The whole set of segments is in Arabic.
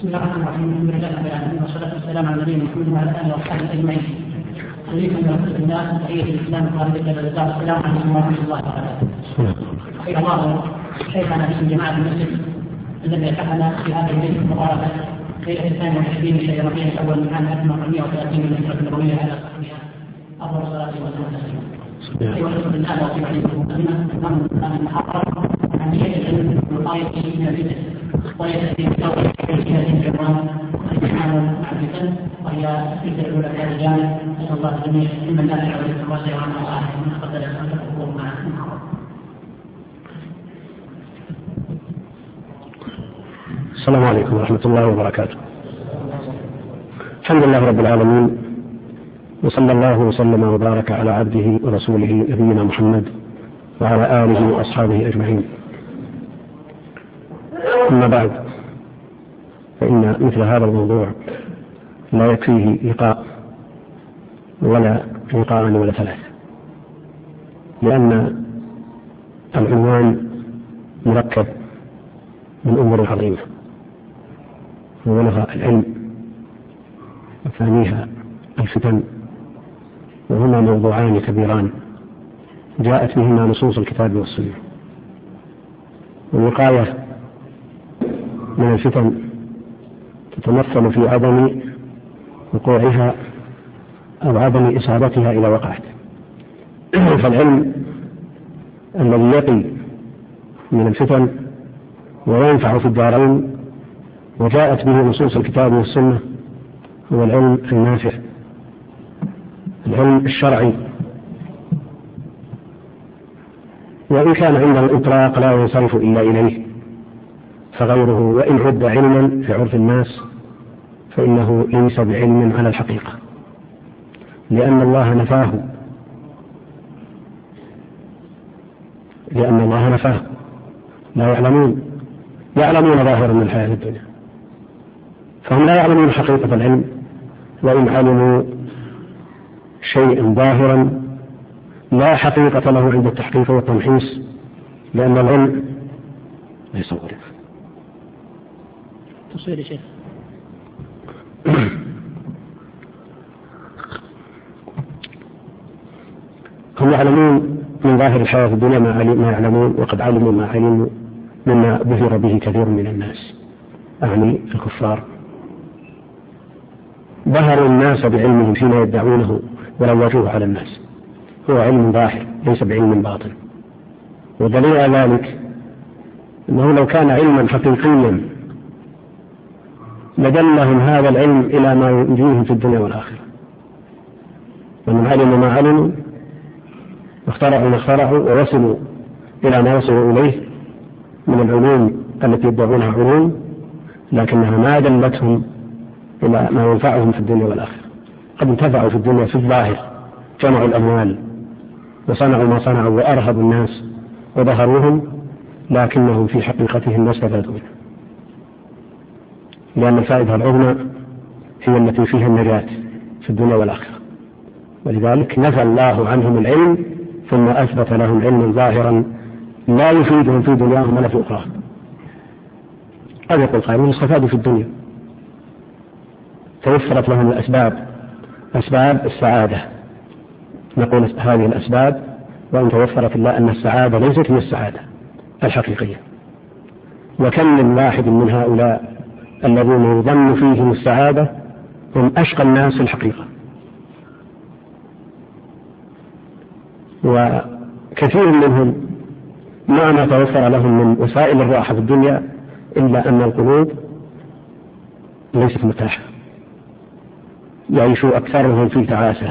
بسم الله الرحمن الرحيم. الحمد لله رب العالمين والصلاة والسلام على نبينا محمد وعلى آله وصحبه أجمعين. أريكم يا أخوة الناس تحية الإسلام وقابلة الرزاق. السلام عليكم ورحمة الله وبركاته. حيا الله شيخنا باسم جماعة المسجد الذي أتاحنا في هذا الليلة المباركة ليلة 22 شهر ربيع الأول من عام 1430 من الهجرة النبوية على صحبها أفضل الصلاة والسلام. أيها الأخوة الناس أوصي عليكم مقدمة من المحاضرة عن شيء العلم والآية من الفتن ويأتي بتوقيع في هذه العنوان الامتحان مع الفتن وهي الفتنة الأولى في هذا الجانب. نسأل الله الجميع علما نافعا ورزقا واسعا وعملا صالحا ومن قدر أن تكونوا معنا. السلام عليكم ورحمة الله وبركاته. الحمد لله رب العالمين، وصلى الله وسلم وبارك على عبده ورسوله نبينا محمد وعلى آله وأصحابه أجمعين. أما بعد، فإن مثل هذا الموضوع لا يكفيه لقاء ولا لقاءان ولا ثلاث، لأن العنوان مركب من أمور عظيمة، أولها العلم وثانيها الفتن، وهما موضوعان كبيران جاءت بهما نصوص الكتاب والسنة. والوقاية من الفتن تتمثل في عدم وقوعها أو عدم إصابتها إذا وقعت. فالعلم الذي يقي من الفتن وينفع في الدارين وجاءت به نصوص الكتاب والسنة هو العلم النافع، العلم الشرعي. وإن كان عند الإطلاق لا ينصرف إلا إليه، فغيره وإن عد علما في عرف الناس فإنه ليس بعلم على الحقيقة، لأن الله نفاه. لا يعلمون ظاهرا من الحياة الدنيا، فهم لا يعلمون حقيقة العلم، وإن علموا شيئا ظاهرا لا حقيقة له عند التحقيق والتمحيص، لأن العلم ليس غريب. تصوير شيخ. هم يعلمون من ظاهر الحياة الدنيا ما يعلمون، وقد علموا ما علموا مما بهر به كثير من الناس، أعني الكفار. ظهروا الناس بعلمهم فيما يدعونه وروجوه على الناس، هو علم ظاهر ليس بعلم باطن. ودليل على ذلك أنه لو كان علما حقيقيا لدلهم هذا العلم إلى ما ينجيهم في الدنيا والآخرة. ومن علم ما علموا واخترعوا ما اخترعوا ووصلوا إلى ما وصلوا إليه من العلوم التي يدعونها علوم، لكنها ما دلتهم إلى ما ينفعهم في الدنيا والآخرة. قد انتفعوا في الدنيا في الظاهر، جمعوا الأموال وصنعوا ما صنعوا وأرهبوا الناس وظهروهم، لكنهم في حقيقتهم ما استفادوا، لأن الفائدة العظمى هي التي فيها النجاة في الدنيا والآخرة. ولذلك نفى الله عنهم العلم ثم أثبت لهم علما ظاهرا لا يفيدهم في دنياهم ولا في أخراهم. قد يقول قائل استفادوا في الدنيا، توفرت لهم الأسباب، أسباب السعادة، نقول هذه الأسباب وإن توفرت إلا أن السعادة ليست هي السعادة الحقيقية. وكم من واحد من هؤلاء الذين يظن فيهم السعادة هم أشقى الناس في الحقيقة، وكثير منهم ما توفر لهم من وسائل الراحة في الدنيا إلا أن القلوب ليست مرتاحة، يعيش أكثرهم في تعاسة.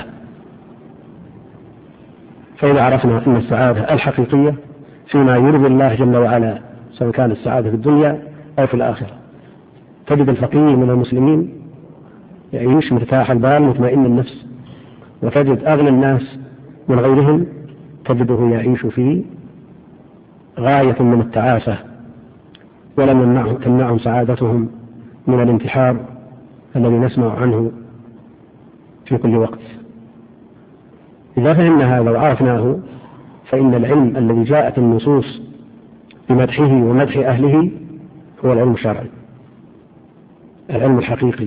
فإذا عرفنا أن السعادة الحقيقية فيما يرضي الله جل وعلا، سواء كان السعادة في الدنيا أو في الآخرة، تجد الفقير من المسلمين يعيش مرتاح البال مطمئن النفس، وتجد أغنى الناس من غيرهم تجده يعيش في غاية من التعاسة، ولم تمنعهم سعادتهم من الانتحار الذي نسمع عنه في كل وقت. إذا فهمنا هذا وعرفناه فإن العلم الذي جاءت النصوص بمدحه ومدح أهله هو العلم الشرعي. العلم الحقيقي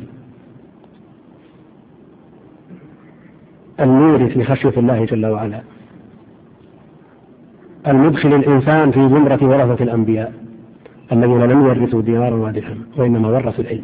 المورث في خشية الله جل وعلا، المدخل الإنسان في زمرة ورثة الأنبياء الذين لم يورثوا دينارا ودرهم وإنما ورثوا العلم.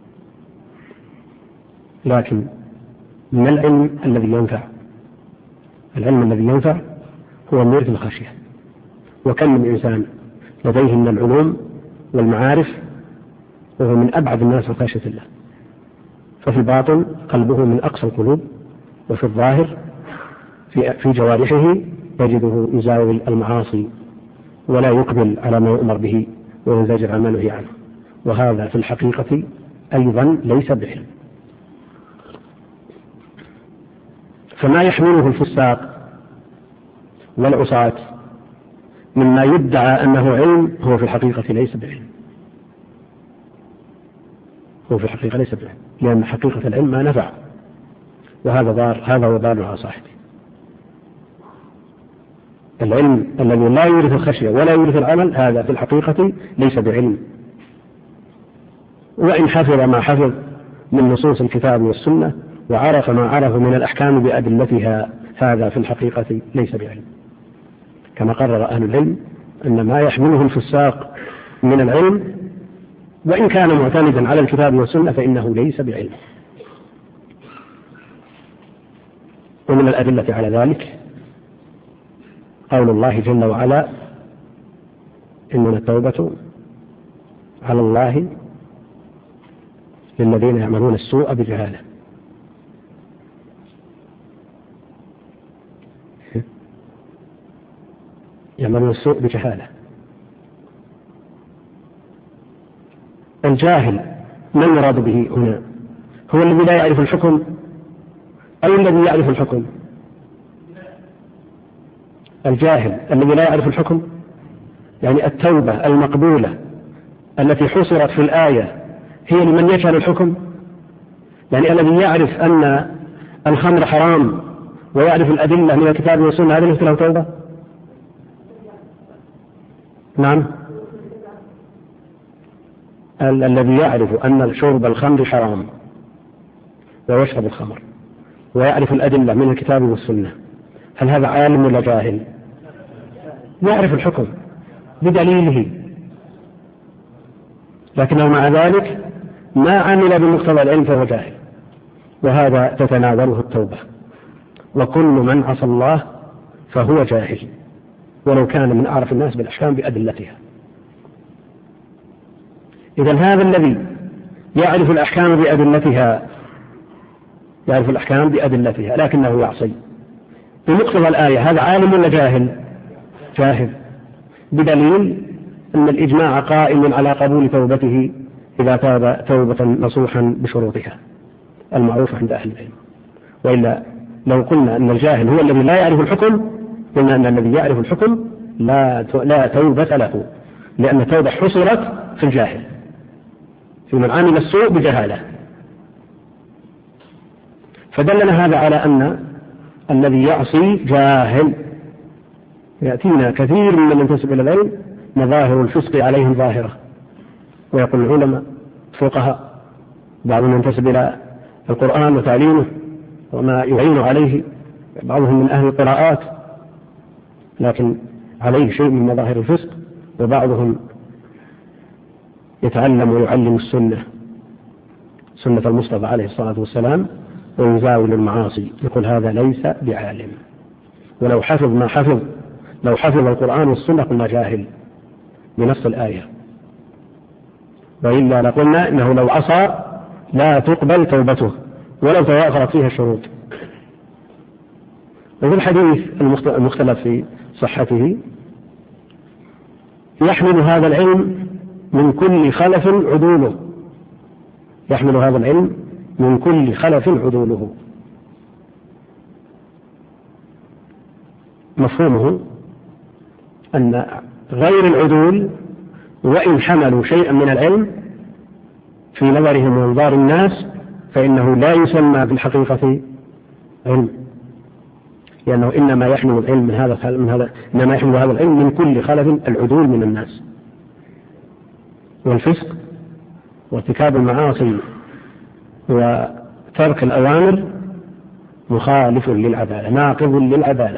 لكن من العلم الذي ينفع؟ العلم الذي ينفع هو مورث الخشية. وكم من إنسان لديه من العلوم والمعارف وهو من أبعد الناس عن خشية الله، ففي الباطن قلبه من أقصى القلوب، وفي الظاهر في جوارحه يجده يزاول المعاصي ولا يقبل على ما يؤمر به وينزجر عن ما نهي عنه، وهذا في الحقيقة أيضا ليس بعلم. فما يحمله الفساق والعصاة مما يدعى أنه علم هو في الحقيقة ليس بعلم، هو في الحقيقة ليس بعلم، لأن حقيقة العلم ما نفع، وهذا وبال على صاحبه. العلم الذي لا يورث الخشية ولا يورث العمل هذا في الحقيقة ليس بعلم، وإن حفظ ما حفظ من نصوص الكتاب والسنة وعرف ما عرف من الأحكام بأدلتها هذا في الحقيقة ليس بعلم. كما قرر أهل العلم أن ما يحمله الفساق من العلم وإن كان معتمدا على الكتاب والسنة فإنه ليس بعلم. ومن الأدلة على ذلك قول الله جل وعلا: إنما التوبة على الله للذين يعملون السوء بجهالة. يعملون السوء بجهالة. الجاهل ما المراد به هنا؟ هو الذي لا يعرف الحكم أو الذي يعرف الحكم؟ الجاهل الذي لا يعرف الحكم، يعني التوبة المقبولة التي حصرت في الآية هي لمن يجهل الحكم، يعني الذي يعرف أن الخمر حرام ويعرف الأدلة من الكتاب والسنة هذا ليس له توبة؟ نعم، الذي يعرف أن شرب الخمر حرام ويشرب الخمر ويعرف الأدلة من الكتاب والسنة، هل هذا عالم ولا جاهل؟ يعرف الحكم بدليله، لكنه مع ذلك ما عمل بمقتضى العلم فهو جاهل، وهذا تتناوله التوبة. وكل من عصى الله فهو جاهل ولو كان من أعرف الناس بالأحكام بأدلتها. إذن هذا الذي يعرف الأحكام بأدلتها لكنه يعصي بمقتضى الآية، هذا عالم ولا جاهل؟ جاهل، بدليل أن الإجماع قائم على قبول توبته إذا تاب توبة نصوحا بشروطها المعروفة عند أهل العلم. وإلا لو قلنا أن الجاهل هو الذي لا يعرف الحكم قلنا أن الذي يعرف الحكم لا توبة له، لأن التوبة حصرت في الجاهل، في من عمل السوء بجهالة. فدلنا هذا على أن الذي يعصي جاهل. يأتينا كثير من ينتسب إلى العلم مظاهر الفسق عليهم ظاهرة، ويقول العلماء فقهاء، بعضهم ينتسب إلى القرآن وتعليمه وما يعين عليه، بعضهم من أهل القراءات لكن عليه شيء من مظاهر الفسق، وبعضهم يتعلم ويعلم سنة المصطفى عليه الصلاة والسلام ويزاول المعاصي، يقول هذا ليس بعالم. ولو حفظ ما حفظ، لو حفظ القرآن والسنة قلنا جاهل بنص الآية، وإلا لقلنا إنه لو عصى لا تقبل توبته ولو توافرت فيها الشروط. وفي الحديث المختلف في صحته يحمل هذا العلم من كل خلف عدوله، يحمل هذا العلم من كل خلف عدوله. مفهومه أن غير العدول وإن حملوا شيئا من العلم في نظرهم وانظار الناس فإنه لا يسمى بالحقيقة علم، لأنه إنما يحمل العلم إنما يحمل هذا العلم من كل خلف العدول من الناس. والفسق وارتكاب المعاصي وترك الأوامر مخالف للعدالة، ناقض للعدالة.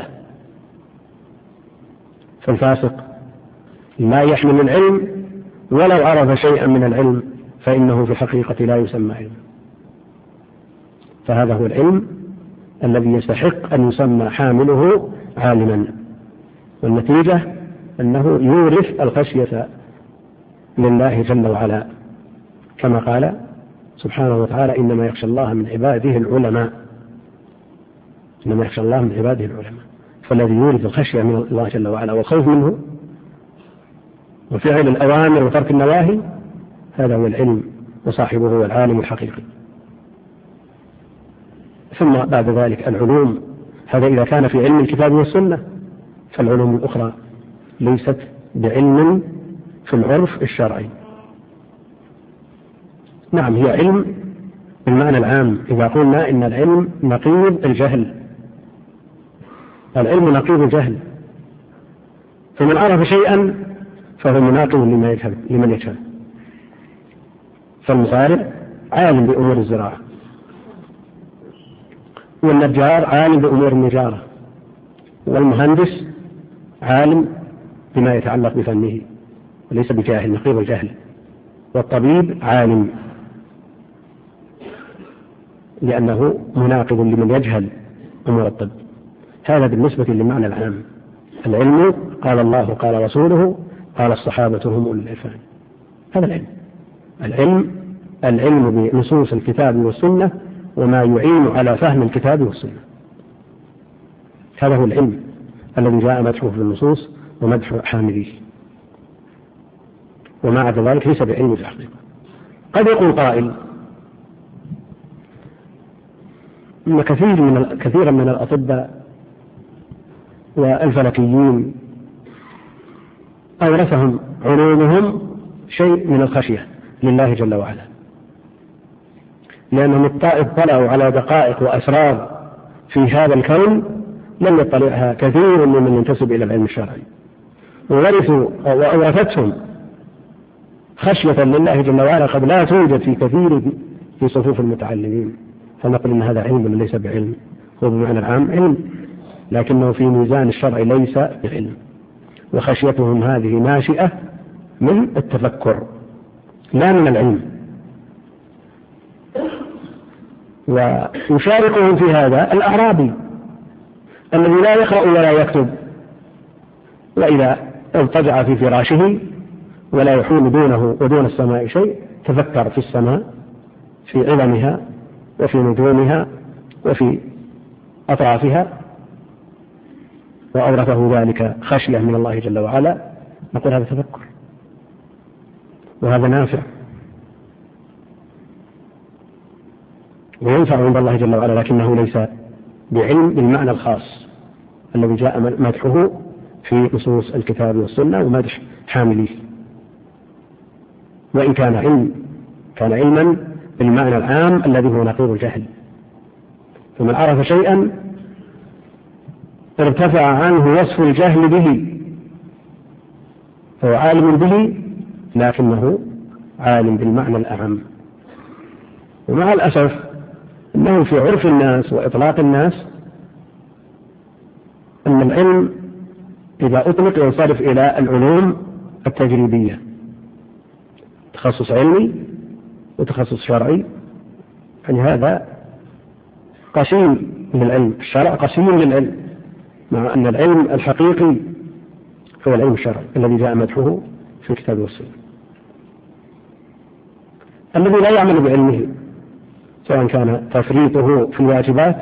فالفاسق لا يحمل العلم ولو عرف شيئا من العلم فإنه في الحقيقة لا يسمى علم. فهذا هو العلم الذي يستحق أن يسمى حامله عالما، والنتيجة أنه يورث الخشية لله جل وعلا، كما قال سبحانه وتعالى: إنما يخشى الله من عباده العلماء. إنما يخشى الله من عباده العلماء. فالذي يورث الخشية من الله جل وعلا والخوف منه وفعل الأوامر وترك النواهي، هذا هو العلم، وصاحبه هو العالم الحقيقي. ثم بعد ذلك العلوم، هذا إذا كان في علم الكتاب والسنة، فالعلوم الأخرى ليست بعلم في العرف الشرعي. نعم، هي علم بالمعنى العام. إذا قلنا إن العلم نقيض الجهل، العلم نقيض الجهل، فمن عرف شيئا فهو مناقض لمن يجهل. فالمزارع عالم بأمور الزراعة، والنجار عالم بأمور النجارة، والمهندس عالم بما يتعلق بفنه وليس بجاهل، نقيض الجهل. والطبيب عالم لأنه مناقض لمن يجهل أمور الطب. هذا بالنسبة للمعنى العام. العلم قال الله قال رسوله قال الصحابة هم أولو العرفان. هذا العلم بنصوص الكتاب والسنة وما يعين على فهم الكتاب والسنة. هذا هو العلم الذي جاء مدحه في النصوص ومدح حامليه، وما عدا ذلك ليس بعلم في الحقيقة. قد يقول قائل إن كثيرا من الأطباء والفلكيين أورثهم علومهم شيء من الخشية لله جل وعلا، لأنهم اطلعوا على دقائق وأسرار في هذا الكون لم يطلعها كثير ممن ينتسب إلى العلم الشرعي، وورثوا وأورثتهم خشية لله جل وعلا قد لا توجد في كثير في صفوف المتعلمين. فنقول إن هذا علم ليس بعلم، هو بمعنى العام علم، لكنه في ميزان الشرع ليس بعلم. وخشيتهم هذه ناشئة من التفكر لا من العلم. ويشاركهم في هذا الأعرابي الذي لا يقرأ ولا يكتب، وإذا اضطجع في فراشه ولا يحول دونه ودون السماء شيء تفكر في السماء، في عظمها وفي نجومها وفي أطرافها، وأورثه ذلك خشية من الله جل وعلا. نقول هذا تفكر وهذا نافع وينفع عند الله جل وعلا، لكنه ليس بعلم بالمعنى الخاص الذي جاء مدحه في نصوص الكتاب والسنة ومدح حامليه. وإن كان علما بالمعنى العام الذي هو نقيض الجهل. فمن عرف شيئا ارتفع عنه وصف الجهل به فهو عالم به، لكنه عالم بالمعنى الأعم. ومع الأسف أنه في عرف الناس وإطلاق الناس أن العلم إذا أطلق ينصرف إلى العلوم التجريبية، تخصص علمي وتخصص شرعي. يعني هذا قسيم للعلم، الشرع قسيم للعلم، مع أن العلم الحقيقي هو العلم الشرعي الذي جاء مدحه في الكتاب والسنة. الذي لا يعمل بعلمه سواء كان تفريطه في الواجبات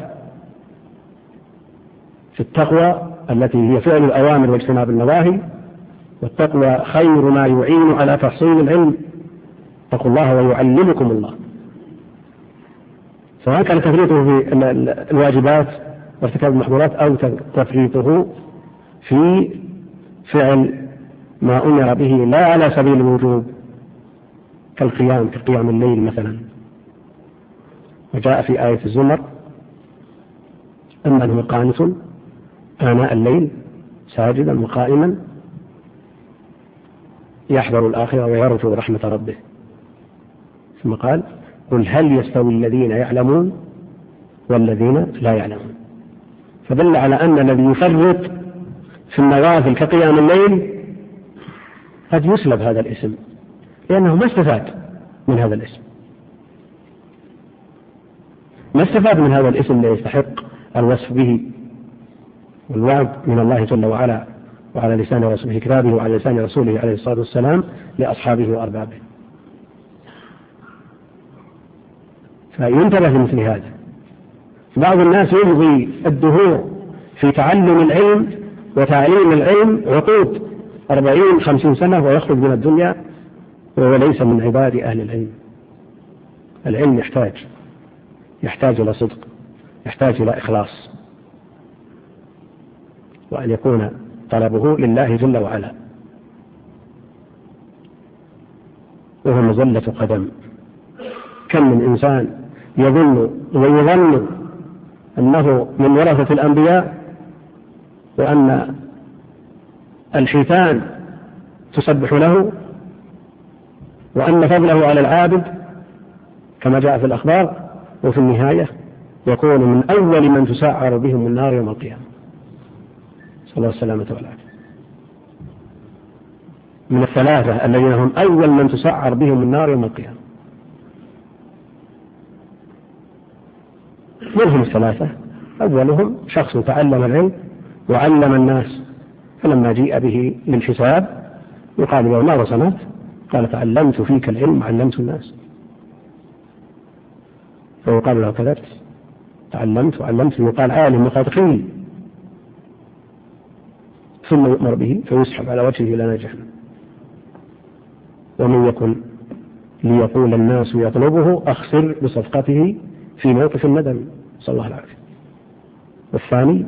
في التقوى التي هي فعل الأوامر واجتناب النواهي، والتقوى خير ما يعين على تحصيل العلم، اتقوا الله ويعلمكم الله. سواء كان تفريطه في الواجبات وارتكاب المحظورات أو تفريطه في فعل ما أمر به لا على سبيل الوجوب كقيام الليل مثلا. وجاء في آية الزمر أنه قانت آناء الليل ساجدا وقائما يحذر الآخرة ويرجو رحمة ربه. ثم قال قل هل يستوي الذين يعلمون والذين لا يعلمون. فدل على أن الذي يفرط في النوافل كقيام الليل قد يسلب هذا الاسم، لأنه ما استفاد من هذا الاسم، ما استفاد من هذا الاسم الذي يستحق الوصف به والوعد من الله جل وعلا وعلى لسان رسوله كتابه وعلى لسان رسوله عليه الصلاة والسلام لأصحابه وأربابه. فينتبه لمثل هذا. بعض الناس يمضي الدهور في تعلم العلم وتعليم العلم عقود 40-50 سنة ويخرج من الدنيا وهو ليس من عباد أهل العلم. العلم يحتاج إلى صدق، يحتاج إلى إخلاص، وأن يكون طلبه لله جل وعلا، وهو مزلة قدم. كم من إنسان يظن ويظن أنه من ورثة الأنبياء وأن الحيتان تسبح له وأن فضله على العابد كما جاء في الأخبار، وفي النهاية يكون من أول من تسعر بهم النار يوم القيامة، صلى الله السلامة والعافية. من الثلاثة الذين هم أول من تسعر بهم النار يوم القيامة. منهم الثلاثة: أولهم شخص تعلم العلم وعلم الناس، فلما جيء به للحساب يقال له: ماذا صنعت؟ قال: تعلمت فيك العلم وعلمت الناس. فيقال له: كذبت، تعلمت وعلمت. يقال: عالم وقد قيل. ثم يؤمر به فيسحب على وجهه إلى جهنم. ومن يكن ليقول الناس يطلبه أخسر بصفقته في موقف الندم، صلى الله العافية. والثاني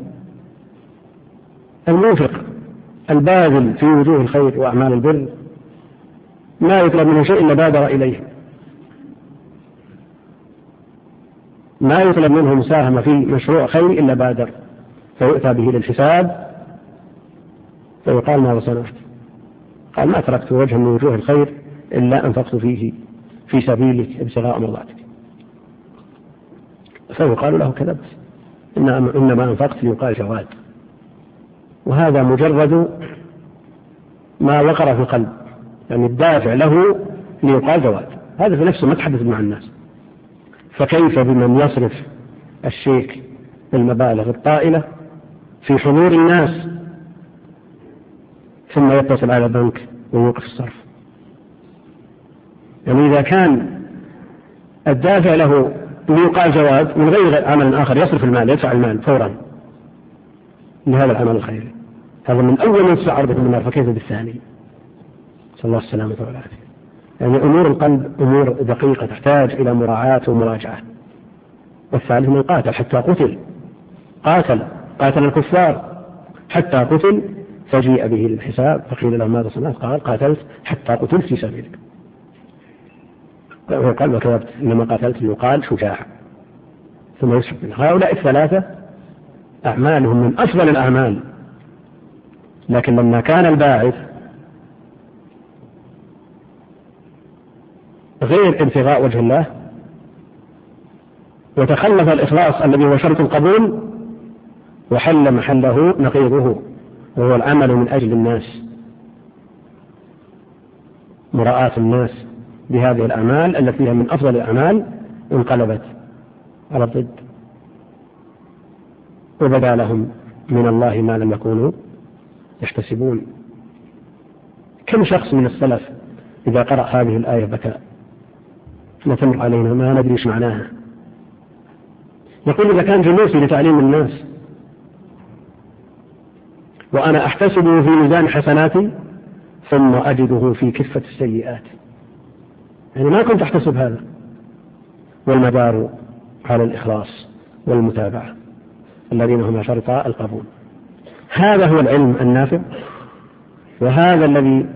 المنفق الباذل في وجوه الخير وأعمال البر، ما يطلب منه شيء إلا بادر إليه، ما يطلب منه مساهمة في مشروع خير إلا بادر، فيؤتى به للحساب فيقال: ماذا صنعت؟ قال: ما تركت وجها من وجوه الخير إلا أنفقت فيه في سبيلك ابتغاء مرضاتك. فيقال له: كذبت، إنما أنفقت ليقال جواد. وهذا مجرد ما وقر في القلب، يعني الدافع له ليقال جواد، هذا في نفسه ما تحدث مع الناس. فكيف بمن يصرف الشيك المبالغ الطائلة في حضور الناس ثم يتصل على البنك ويوقف الصرف؟ يعني إذا كان الدافع له ليقال جواد من غير عمل آخر يصرف المال، يدفع المال فورا لهذا العمل الخيري، هذا من أول من تسعر بهم النار، فكيف بالثاني؟ صلى الله السلامة والعافية. يعني أمور القلب أمور دقيقة تحتاج إلى مراعاة ومراجعة. والثالث من قاتل حتى قتل، قاتل الكفار حتى قتل، فجيء به للحساب فقيل له: ماذا صنعت؟ قال: قاتلت حتى قتلت في سبيلك. وقال: وكذبت، إنما قاتلت ليقال شجاع. ثم يسحب منه. هؤلاء الثلاثة أعمالهم من أفضل الأعمال، لكن لما كان الباعث غير ابتغاء وجه الله وتخلف الإخلاص الذي هو شرط القبول، وحل محله نقيضه وهو العمل من أجل الناس، مراءاة الناس بهذه الأعمال التي هي من أفضل الأعمال، انقلبت على الضد، وبدا لهم من الله ما لم يكونوا يحتسبون. كم شخص من السلف إذا قرأ هذه الآية بكى، نتمر علينا ما ندري ايش معناها. يقول: إذا كان جلوسي لتعليم الناس وأنا أحتسبه في ميزان حسناتي ثم أجده في كفة السيئات، يعني ما كنت أحتسب هذا. والمدار على الإخلاص والمتابعة الذين هما شرطا القبول. هذا هو العلم النافع، وهذا الذي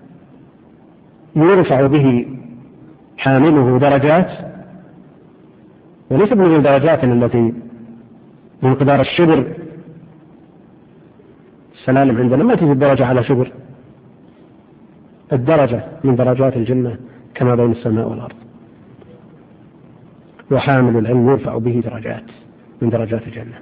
يرفع به حامله درجات، وليس من الدرجات التي بمقدار الشبر. السلالم عندنا ما تجد درجة على شبر، الدرجة من درجات الجنة كما بين السماء والأرض. وحامل العلم يرفع به درجات من درجات الجنة.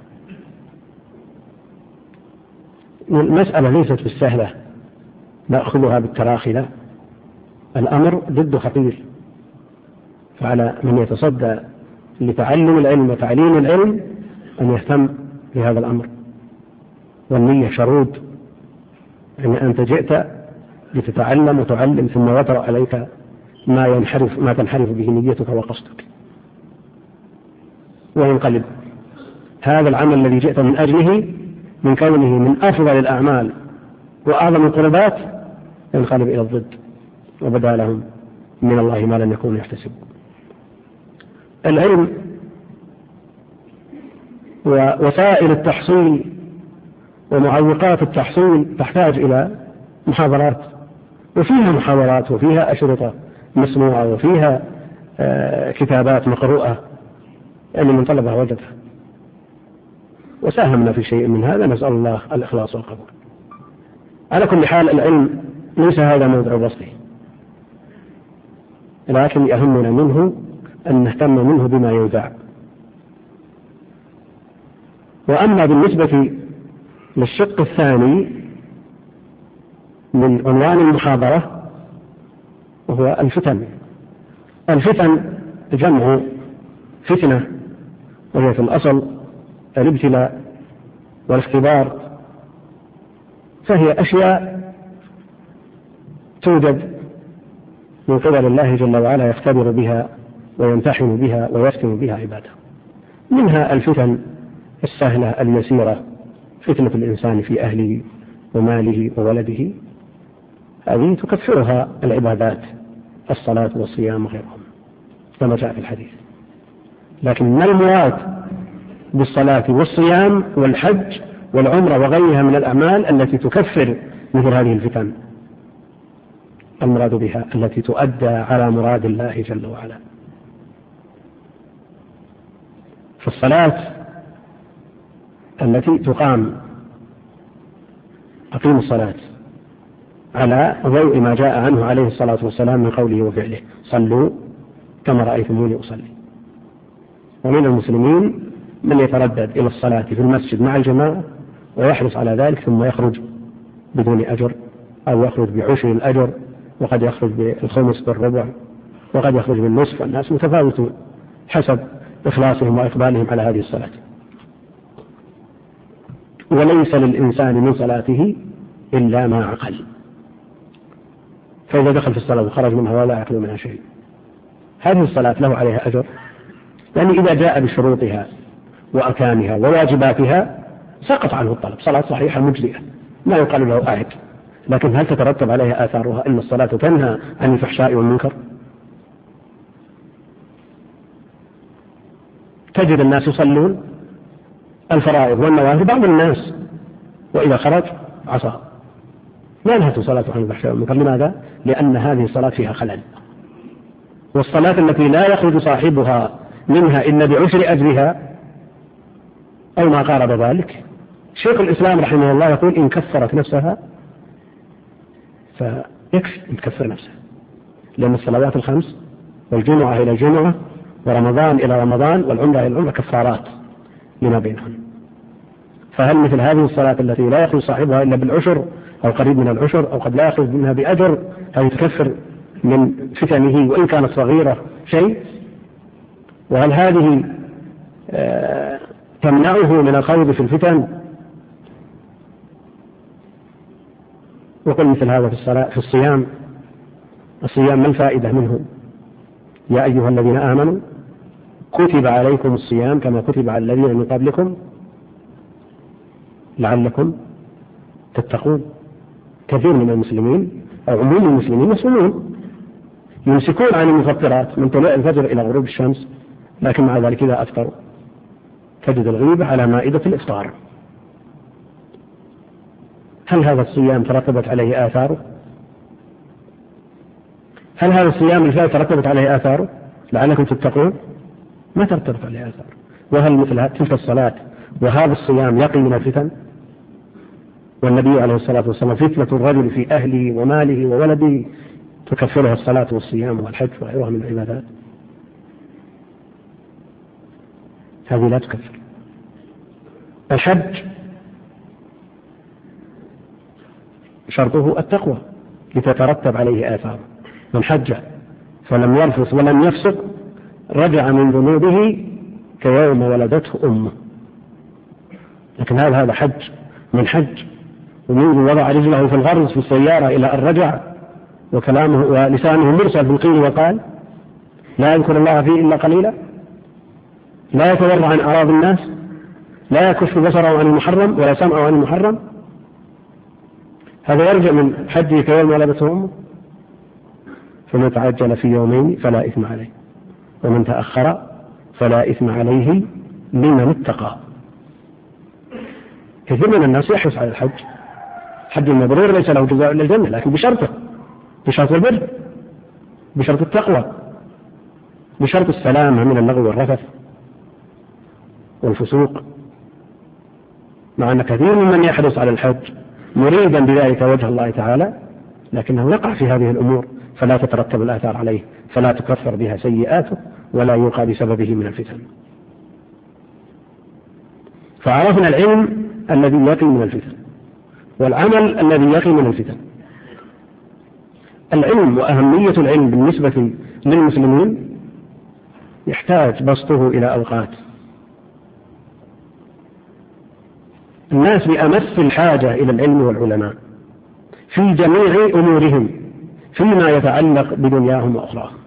المسألة ليست بالسهلة نأخذها بالتراخي، لا، الأمر ضد خطير، فعلى من يتصدى لتعلم العلم وتعليم العلم أن يهتم بهذا الأمر، والنية شرود، يعني أنت جئت لتتعلم وتعلم ثم يطرأ عليك ما تنحرف به نيتك وقصدك، وينقلب هذا العمل الذي جئت من أجله من كونه من أفضل الأعمال وأعظم القربات ينقلب إلى الضد، وبدا لهم من الله ما لم يكونوا يحتسبون. العلم ووسائل التحصيل ومعوقات التحصيل تحتاج إلى محاضرات، وفيها محاضرات وفيها أشرطة مسموعة وفيها كتابات مقروءة، يعني من طلبها وجدها، وساهمنا في شيء من هذا، نسأل الله الإخلاص والقبول. على كل حال العلم ليس هذا موضع بسطه، لكن يهمنا منه أن نهتم منه بما يودع. وأما بالنسبة للشق الثاني من عنوان المحاضرة وهو الفتن. الفتن جمع فتنة، وهي في الأصل الابتلاء والاختبار، فهي أشياء توجد من قبل الله جل وعلا يختبر بها ويمتحن بها ويفتن بها عباده. منها الفتن السهلة اليسيرة، فتنة الإنسان في أهله وماله وولده، هذه تكفرها العبادات، الصلاة والصيام وغيرهم كما جاء في الحديث. لكن ما المراد بالصلاة والصيام والحج والعمرة وغيرها من الأعمال التي تكفر مثل هذه الفتن؟ المراد بها التي تؤدى على مراد الله جل وعلا. فالصلاة التي تقام، أقيم الصلاة على ضوء ما جاء عنه عليه الصلاة والسلام من قوله وفعله، صلوا كما رأيتموني أصلي. ومن المسلمين من يتردد إلى الصلاة في المسجد مع الجماعة ويحرص على ذلك ثم يخرج بدون أجر، أو يخرج بعشر الأجر، وقد يخرج بالخمس بالربع، وقد يخرج بالنصف. الناس متفاوتون حسب إخلاصهم وإقبالهم على هذه الصلاة. وليس للإنسان من صلاته إلا ما عقل، فإذا دخل في الصلاة وخرج منها ولا يعقل منها شيء، هذه الصلاة له عليها أجر، لأن إذا جاء بشروطها وأركانها وواجباتها سقط عنه الطلب. صلاة صحيحة مجزئة ما يقال له أعد، لكن هل تترتب عليها آثارها؟ إن الصلاة تنهى عن الفحشاء والمنكر. تجد الناس يصلون الفرائض والنوافل بعض الناس، وإذا خرج عصى، ما نهت صلاة عن الفحشاء والمنكر. لماذا؟ لأن هذه الصلاة فيها خلل. والصلاة التي لا يخرج صاحبها منها إلا بعشر أجرها أو ما قارب ذلك، شيخ الإسلام رحمه الله يقول إن كفرت نفسها فيكفي أن تكفر نفسها، لأن الصلوات الخمس والجمعة إلى الجمعة ورمضان إلى رمضان والعمرة إلى العمرة كفارات لما بينهم. فهل مثل هذه الصلاة التي لا يخرج صاحبها إلا بالعشر أو قريب من العشر أو قد لا يخرج منها بأجر، هل تكفر من فتنه وإن كانت صغيرة شيء؟ وهل هذه تمنعه من الخوض في الفتن؟ وقل مثل هذا في الصلاة. في الصيام ما الفائدة منه؟ يا أيها الذين آمنوا كتب عليكم الصيام كما كتب على الذين من قبلكم لعلكم تتقون. كثير من المسلمين أو عموم المسلمين يصومون، يمسكون عن المفطرات من طلوع الفجر إلى غروب الشمس، لكن مع ذلك إذا أفطروا تجد الغيبة على مائدة الإفطار. هل هذا الصيام ترتبت عليه آثاره؟ هل هذا الصيام الفائت ترتبت عليه آثاره لعلكم تتقون؟ ما ترتبت عليه آثاره. وهل مثل تلك الصلاة وهذا الصيام يقي من الفتن؟ والنبي عليه الصلاة والسلام فتنة الرجل في أهله وماله وولده تكفرها الصلاة والصيام والحج وغيرها من العبادات. هذه لا تكفر. الحج شرطه التقوى لتترتب عليه آثار. من حج فلم يرفث ولم يفسق رجع من ذنوبه كيوم ولدته أمه. لكن هذا حج من حج، ومنذ وضع رجله في الغرز في السيارة إلى أن رجع وكلامه ولسانه مرسل بالقيل وقال، لا يذكر الله فيه إلا قليلا، لا يتورع عن أعراض الناس، لا يكف بصره عن المحرم ولا سمعه عن المحرم، هذا يرجع من حجه كيوم ولدته أمه. فمن تعجل في يومين فلا إثم عليه، ومن تأخر فلا إثم عليه لمن اتقى. كثير من الناس يحرص على الحج، حج المبرور ليس له جزاء إلا الجنة، لكن بشرطه، بشرط البر، بشرط التقوى، بشرط السلامة من اللغو والرفث والفسوق. مع أن كثير ممن يحرص على الحج مريدا بذلك وجه الله تعالى، لكنه يقع في هذه الأمور فلا تترتب الآثار عليه، فلا تكفر بها سيئاته ولا يوقع بسببه من الفتن. فعرفنا العلم الذي يقي من الفتن، والعمل الذي يقي من الفتن. العلم وأهمية العلم بالنسبة للمسلمين يحتاج بسطه إلى أوقات. الناس بأمس الحاجة إلى العلم والعلماء في جميع أمورهم فيما يتعلق بدنياهم وأخراهم.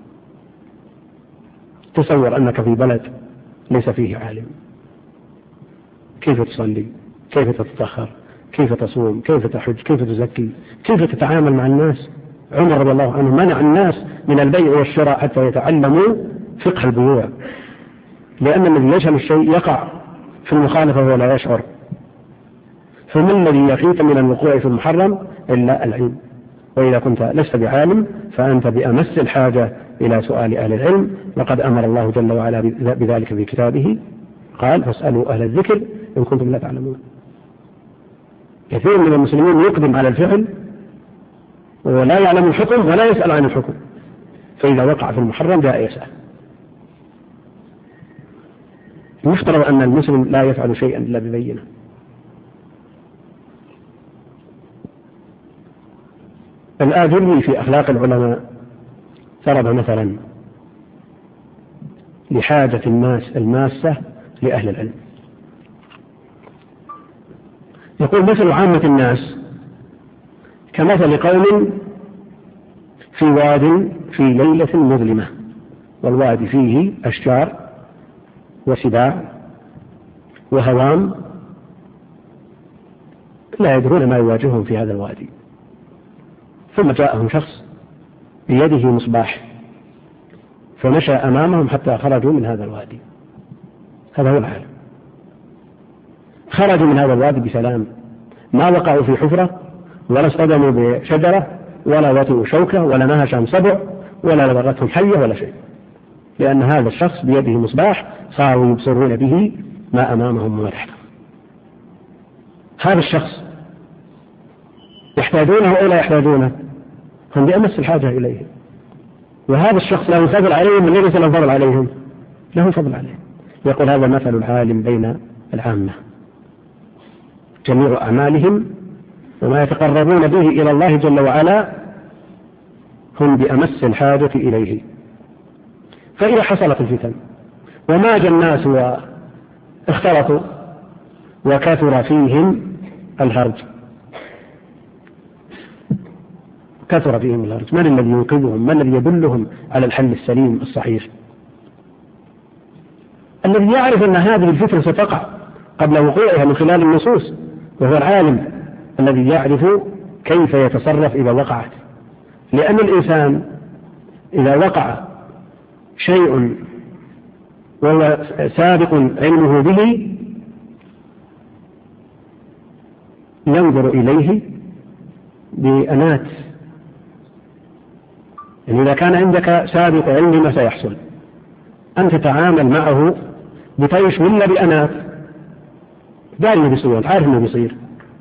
تصور أنك في بلد ليس فيه عالم، كيف تصلي، كيف تتطهر، كيف تصوم، كيف تحج، كيف تزكي، كيف تتعامل مع الناس. عمر رضي الله عنه منع الناس من البيع والشراء حتى يتعلموا فقه البيوع، لأن الذي يشهر الشيء يقع في المخالفة وهو لا يشعر. فما الذي يقيك من الوقوع في المحرم إلا العلم. وإذا كنت لست بعالم فأنت بأمس الحاجة إلى سؤال أهل العلم، وقد أمر الله جل وعلا بذلك في كتابه، قال فاسألوا أهل الذكر إن كنتم لا تعلمون. كثير من المسلمين يقدم على الفعل ولا يعلم الحكم ولا يسأل عن الحكم، فإذا وقع في المحرم جاء يسأل. يفترض أن المسلم لا يفعل شيئا إلا ببينه. الآجري في أخلاق العلماء ضرب مثلا لحاجة الناس الماسة لأهل العلم. يقول مثل عامة الناس كمثل قوم في واد في ليلة مظلمة، والوادي فيه أشجار وسباع وهوام لا يدرون ما يواجههم في هذا الوادي. ثم جاءهم شخص بيده مصباح فمشى أمامهم حتى خرجوا من هذا الوادي. هذا هو الحال، خرجوا من هذا الوادي بسلام، ما وقعوا في حفرة ولا اصطدموا بشجرة ولا وطئوا شوكة ولا نهشهم سبع ولا لبغتهم حية ولا شيء، لأن هذا الشخص بيده مصباح صاروا يبصرون به ما أمامهم وما تحتهم. هذا الشخص يحتاجونه أو لا يحتاجونه؟ هم بأمس الحاجة إليه. وهذا الشخص له فضل عليهم من ليس له فضل عليهم، له فضل عليهم. يقول هذا مثل العالم بين العامة، جميع أعمالهم وما يتقربون به إلى الله جل وعلا هم بأمس الحاجة إليه. فإذا حصلت الفتن وماج الناس واختلطوا وكثر فيهم الهرج، كثر فيهم الهرج، من الذي ينقذهم؟ من الذي يدلهم على الحل السليم الصحيح؟ الذي يعرف أن هذه الفتنة ستقع قبل وقوعها من خلال النصوص، وهو العالم الذي يعرف كيف يتصرف إذا وقعت. لأن الإنسان إذا وقع شيء وهو سابق علمه به ينظر إليه بأنات. يعني إذا كان عندك سابق علم ما سيحصل، أن تتعامل معه بطيش ولا بأنات، داري انه بيصير، عارف انه بيصير،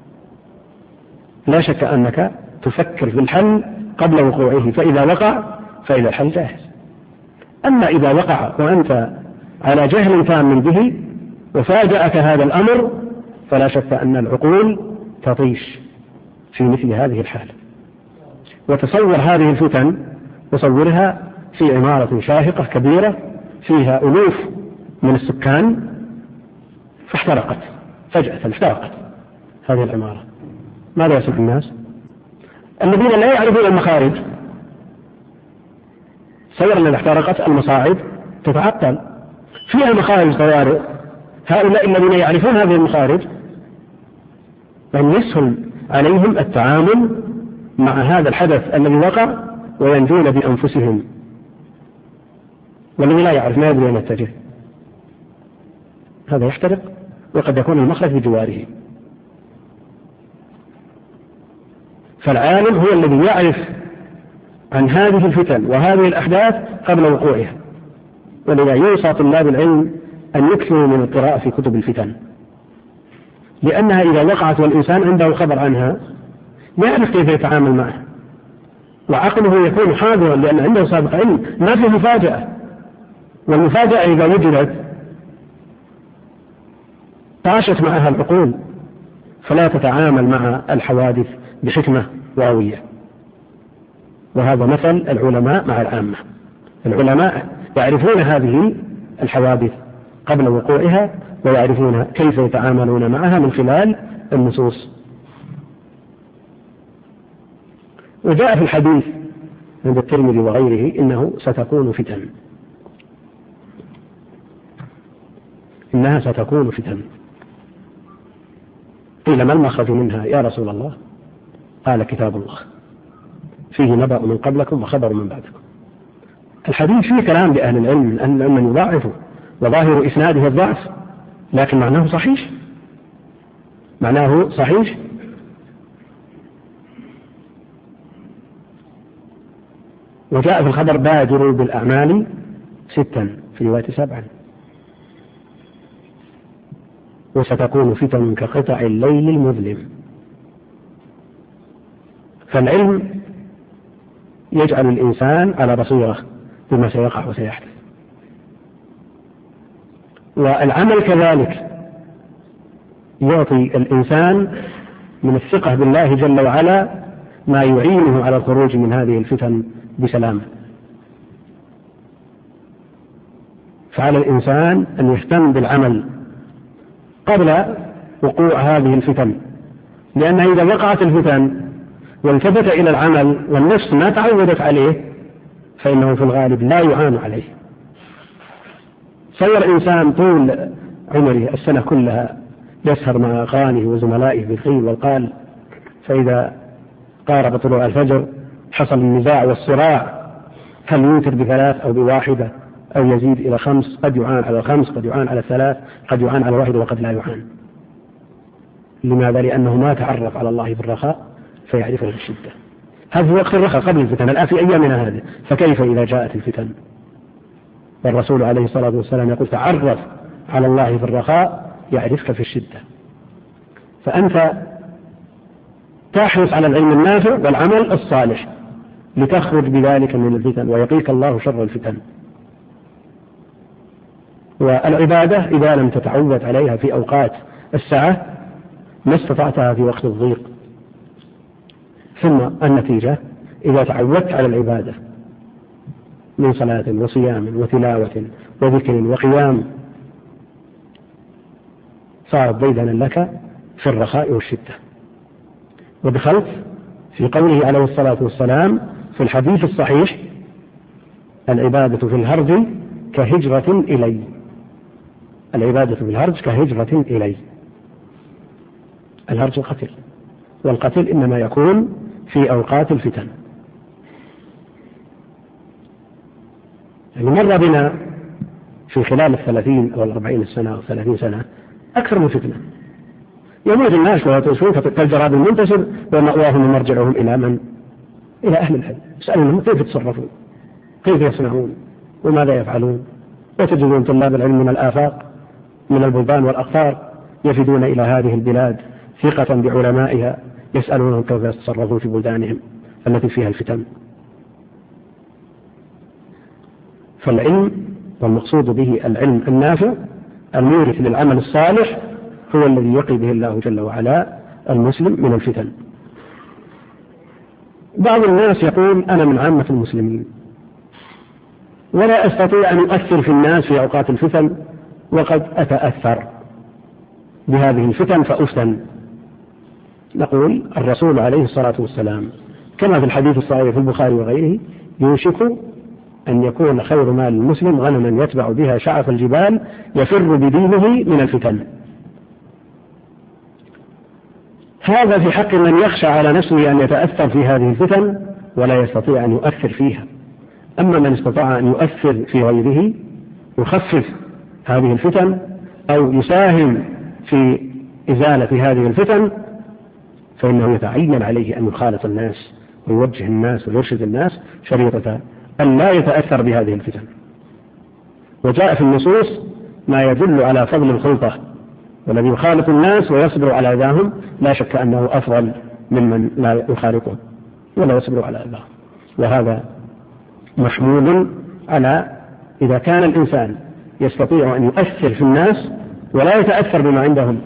لا شك أنك تفكر في الحل قبل وقوعه، فإذا وقع فإذا الحل جاهز. أما إذا وقع وأنت على جهل تام به وفاجأك هذا الأمر فلا شك أن العقول تطيش في مثل هذه الحالة. وتصور هذه الفتن، تصورها في عمارة شاهقة كبيرة فيها ألوف من السكان فاحترقت فجأة، احترقت هذه العمارة. ماذا يصنع الناس الذين لا يعرفون المخارج؟ تصور أن احترقت المصاعد تتعطل فيها مخارج طوارئ، هؤلاء الذين يعرفون هذه المخارج أن يسهل عليهم التعامل مع هذا الحدث الذي وقع وينجون بأنفسهم، والذي لا يعرف ما يدري أن يتجه هذا يحترق وقد يكون المخرج بجواره. فالعالم هو الذي يعرف عن هذه الفتن وهذه الأحداث قبل وقوعها، ولذا يوصى طلاب العلم أن يكثروا من القراءة في كتب الفتن، لأنها إذا وقعت والإنسان عنده خبر عنها يعرف كيف يتعامل معها، وعقله يكون حاضرا لأن عنده سابق علم، ما في مفاجأة. والمفاجأة إذا وجدت طاشت معها العقول فلا تتعامل مع الحوادث بحكمة واوية. وهذا مثل العلماء مع العامة. العلماء يعرفون هذه الحوادث قبل وقوعها ويعرفون كيف يتعاملون معها من خلال النصوص. وجاء في الحديث عند الترمذي وغيره إنه ستكون فتن، إنها ستكون فتن. قيل ما المخرج منها يا رسول الله؟ قال كتاب الله فيه نبأ من قبلكم وخبر من بعدكم. الحديث فيه كلام لأهل العلم أن من يضاعفه وظاهر إسناده الضعف، لكن معناه صحيح، معناه صحيح. وجاء في الخبر بادروا بالأعمال 6 في رواية 7. وستكون فتن كقطع الليل المظلم. فالعلم يجعل الإنسان على بصيرة بما سيقع وسيحدث، والعمل كذلك يعطي الإنسان من الثقة بالله جل وعلا ما يعينه على الخروج من هذه الفتن بسلامة. فعلى الإنسان أن يهتم بالعمل قبل وقوع هذه الفتن، لأن إذا وقعت الفتن والتفت إلى العمل والنفس ما تعودت عليه فإنه في الغالب لا يعان عليه. صور إنسان طول عمره السنة كلها يسهر مع أقرانه وزملائه بالقيل والقال، فإذا قارب طلوع الفجر حصل النزاع والصراع، هل يوتر ب3 أو ب1 أو يزيد إلى 5؟ قد يعان على 5، قد يعان على 3، قد يعان على 1 وقد لا يعان. لماذا؟ لأنه ما تعرف على الله بالرخاء فيعرفه بالشدة. هذا هو وقت الرخاء قبل الفتن، الآن في أيامنا هذه، فكيف إذا جاءت الفتن؟ والرسول عليه الصلاة والسلام يقول تعرف على الله في الرخاء يعرفك في الشدة. فأنت تحرص على العلم النافع والعمل الصالح لتخرج بذلك من الفتن ويقيك الله شر الفتن. والعبادة إذا لم تتعود عليها في أوقات السعة ما استطعتها في وقت الضيق. ثم النتيجة إذا تعودت على العبادة من صلاة وصيام وتلاوة وذكر وقيام صارت ديدنا لك في الرخاء والشدة. ودخلت في قوله عليه الصلاة والسلام في الحديث الصحيح العبادة في الهرج كهجرة إلي. العبادة في الهرج كهجرة إلي. الهرج القتل، والقتل إنما يكون في أوقات الفتن. يعني مر بنا في خلال 30 أو 40 سنة أو 30 سنة أكثر من فتنة، يموت الناس ويتوسون كالجراد المنتشر ومأواهم ومرجعهم إلى من؟ إلى أهل العلم. يسألونهم كيف يتصرفون، كيف يصنعون، وماذا يفعلون. وتجدون طلاب العلم من الآفاق من البلدان والأقطار يفدون إلى هذه البلاد ثقة بعلمائها يسألونهم كيف يتصرفون في بلدانهم التي فيها الفتن. فالعلم والمقصود به العلم النافع المورث للعمل الصالح هو الذي يقي به الله جل وعلا المسلم من الفتن. بعض الناس يقول أنا من عامة المسلمين ولا أستطيع أن أؤثر في الناس في أوقات الفتن، وقد أتأثر بهذه الفتن فأفتن. نقول الرسول عليه الصلاة والسلام كما في الحديث الصحيح في البخاري وغيره يوشك أن يكون خير مال المسلم غنما يتبع بها شعف الجبال يفر بدينه من الفتن. هذا في حق من يخشى على نفسه أن يتأثر في هذه الفتن ولا يستطيع أن يؤثر فيها. أما من استطاع أن يؤثر في غيره يخفف هذه الفتن أو يساهم في إزالة هذه الفتن فإنه يتعين عليه أن يخالط الناس ويوجه الناس ويرشد الناس شريطة أن لا يتأثر بهذه الفتن. وجاء في النصوص ما يدل على فضل الخلطة، والذي يخالط الناس ويصبر على أذاهم لا شك أنه أفضل ممن لا يخالطه ولا يصبر على أذاهم. وهذا محمول على إذا كان الإنسان يستطيع أن يؤثر في الناس ولا يتأثر بما عندهم.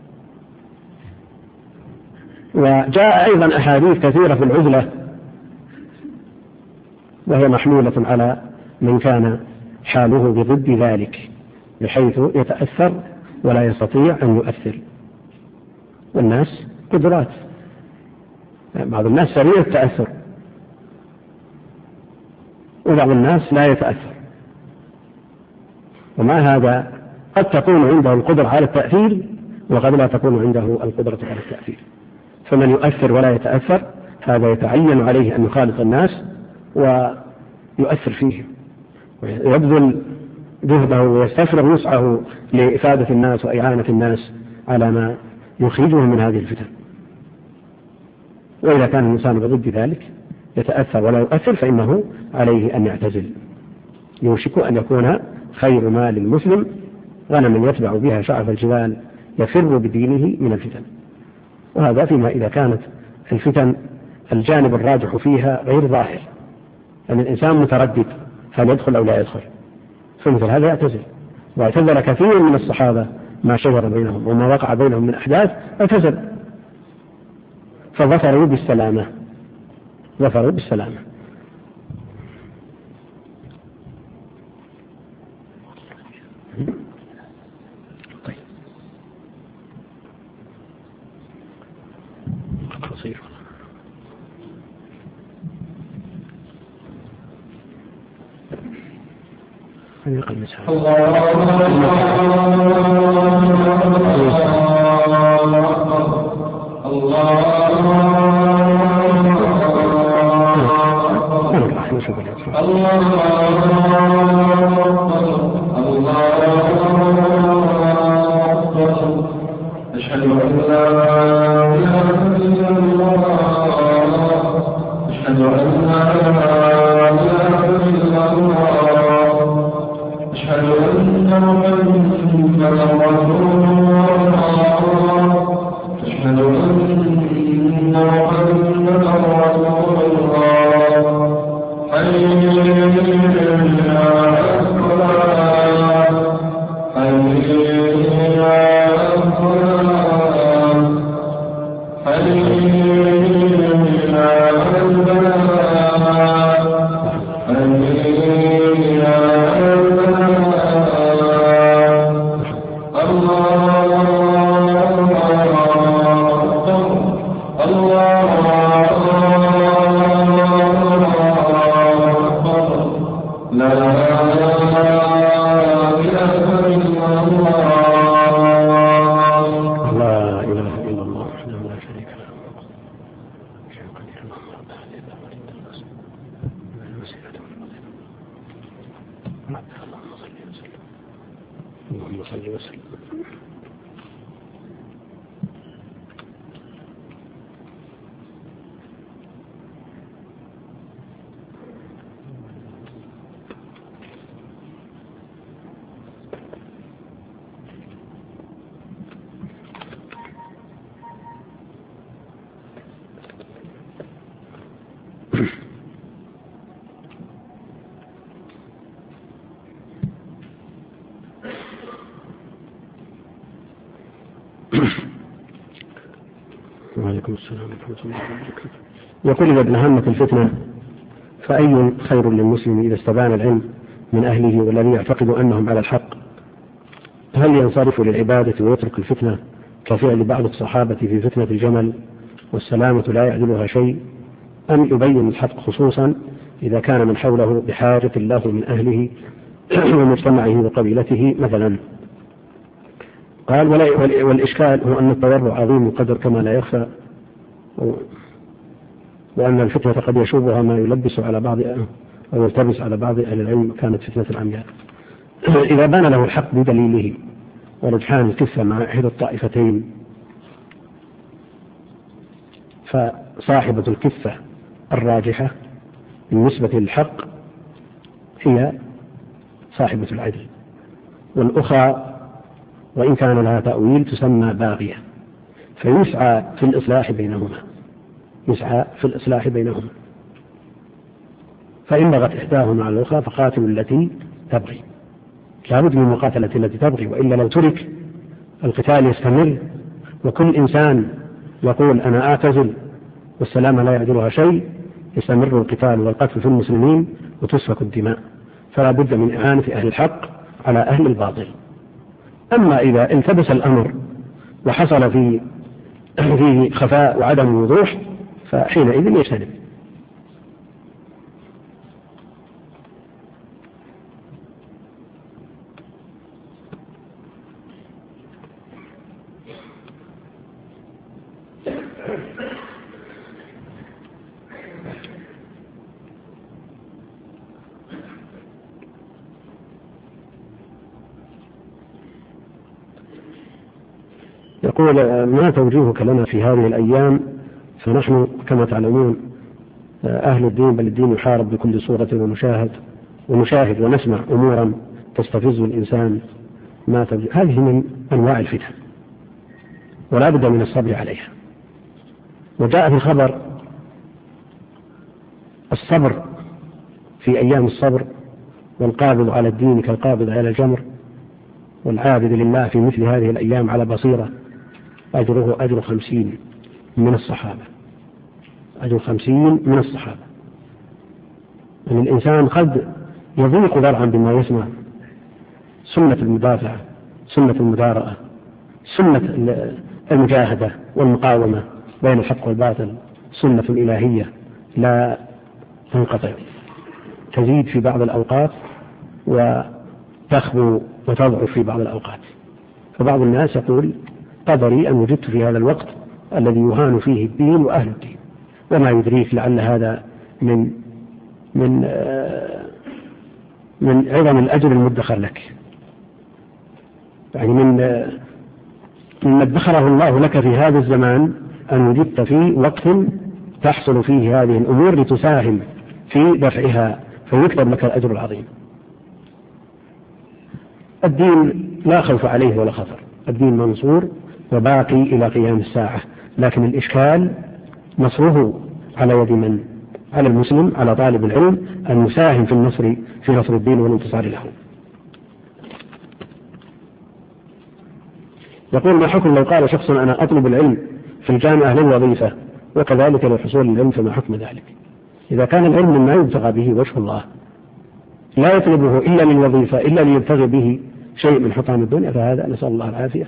وجاء أيضا أحاديث كثيرة في العزلة وهي محمولة على من كان حاله بضد ذلك بحيث يتأثر ولا يستطيع أن يؤثر. والناس قدرات، بعض الناس سريع التأثر وبعض الناس لا يتأثر، ومع هذا قد تكون عنده القدرة على التأثير وقد لا تكون عنده القدرة على التأثير. فمن يؤثر ولا يتأثر هذا يتعين عليه أن يخالط الناس ويؤثر فيهم ويبذل جهده ويستفرغ وسعه لإفادة الناس وإعانة الناس على ما يخرجهم من هذه الفتن. وإذا كان الإنسان بضد ذلك يتأثر ولا يؤثر فإنه عليه أن يعتزل. يوشك أن يكون خير مال المسلم غنما يتبع بها شعف الجبال يفر بدينه من الفتن. وهذا فيما إذا كانت الفتن الجانب الراجح فيها غير ظاهر، أن الإنسان متردد هل يدخل أو لا يدخل، فمثل هذا يعتزل. واعتزل كثير من الصحابة ما شجر بينهم وما وقع بينهم من أحداث اعتزل فظفروا بالسلامة. طيب قصير. وعليكم السلام ورحمة الله وبركاته. يقول: إذا ابن الفتنة فأي خير للمسلم إذا استبان العلم من أهله والذي يعتقد أنهم على الحق؟ هل ينصرف للعبادة ويترك الفتنة كفعل بعض الصحابة في فتنة الجمل والسلامة لا يعدلها شيء، أم يبين الحق خصوصا إذا كان من حوله بحاجة له من أهله ومجتمعه وقبيلته مثلا؟ قال: والإشكال هو أن التورع عظيم القدر كما لا يخفى، وأن الفتنة قد يشوبها ما يلبس على بعض أو يلتبس على بعض أهل العلم كانت فتنة عمياء. إذا بان له الحق بدليله ورجحان الكفة مع إحدى الطائفتين فصاحبة الكفة الراجحة بالنسبة للحق هي صاحبة العدل، والأخرى وإن كان لها تأويل تسمى باغية، فيسعى في الإصلاح بينهما، فإن بغت إحداهما على الأخرى فقاتلوا التي تبغي. لابد من مقاتلة التي تبغي، وإلا لو ترك القتال يستمر وكل إنسان يقول أنا أعتزل والسلام لا يعدلها شيء، يستمر القتال والقتل في المسلمين وتسفك الدماء. فلا بد من إعانة أهل الحق على أهل الباطل. أما إذا التبس الأمر وحصل في خفاء وعدم وضوح فحينئذ يجتنب. يقول: ما توجيهك لنا في هذه الأيام؟ فنحن كما تعلمون أهل الدين، بل الدين يحارب بكل صورة ونشاهد ونسمع أمورا تستفز الإنسان. ما توجيه؟ هذه من أنواع الفتن ولا بد من الصبر عليها. وجاء في الخبر الصبر في أيام الصبر، والقابض على الدين كالقابض على الجمر، والعابد لله في مثل هذه الأيام على بصيرة أجره أجر 50 من الصحابة. يعني الإنسان قد يضيق ذرعا بما يسمع. سنة المدافعة، سنة المدارأة، سنة المجاهدة والمقاومة بين الحق والباطل سنة إلهية لا تنقطع، تزيد في بعض الأوقات وتخبو وتضعف في بعض الأوقات. فبعض الناس يقول: قدري أن وجدت في هذا الوقت الذي يهان فيه الدين وأهل الدين، وما يدريك لعل هذا من عظم الأجر المدخر لك، يعني من ادخره الله لك في هذا الزمان أن وجدت في وقت تحصل فيه هذه الأمور لتساهم في دفعها فيكتب لك الأجر العظيم. الدين لا خوف عليه ولا خطر، الدين منصور وباقي إلى قيام الساعة، لكن الإشكال نصره على يد من؟ على المسلم، على طالب العلم أن يساهم في نصر الدين والانتصار له. يقول: ما حكم لو قال شخص أنا أطلب العلم في الجامعة للوظيفة وكذلك للحصول للعلم، فما حكم ذلك؟ إذا كان العلم مما يبتغى به وجه الله لا يطلبه إلا للوظيفة إلا ليبتغي به شيء من حطام الدنيا، فهذا نسأل الله العافية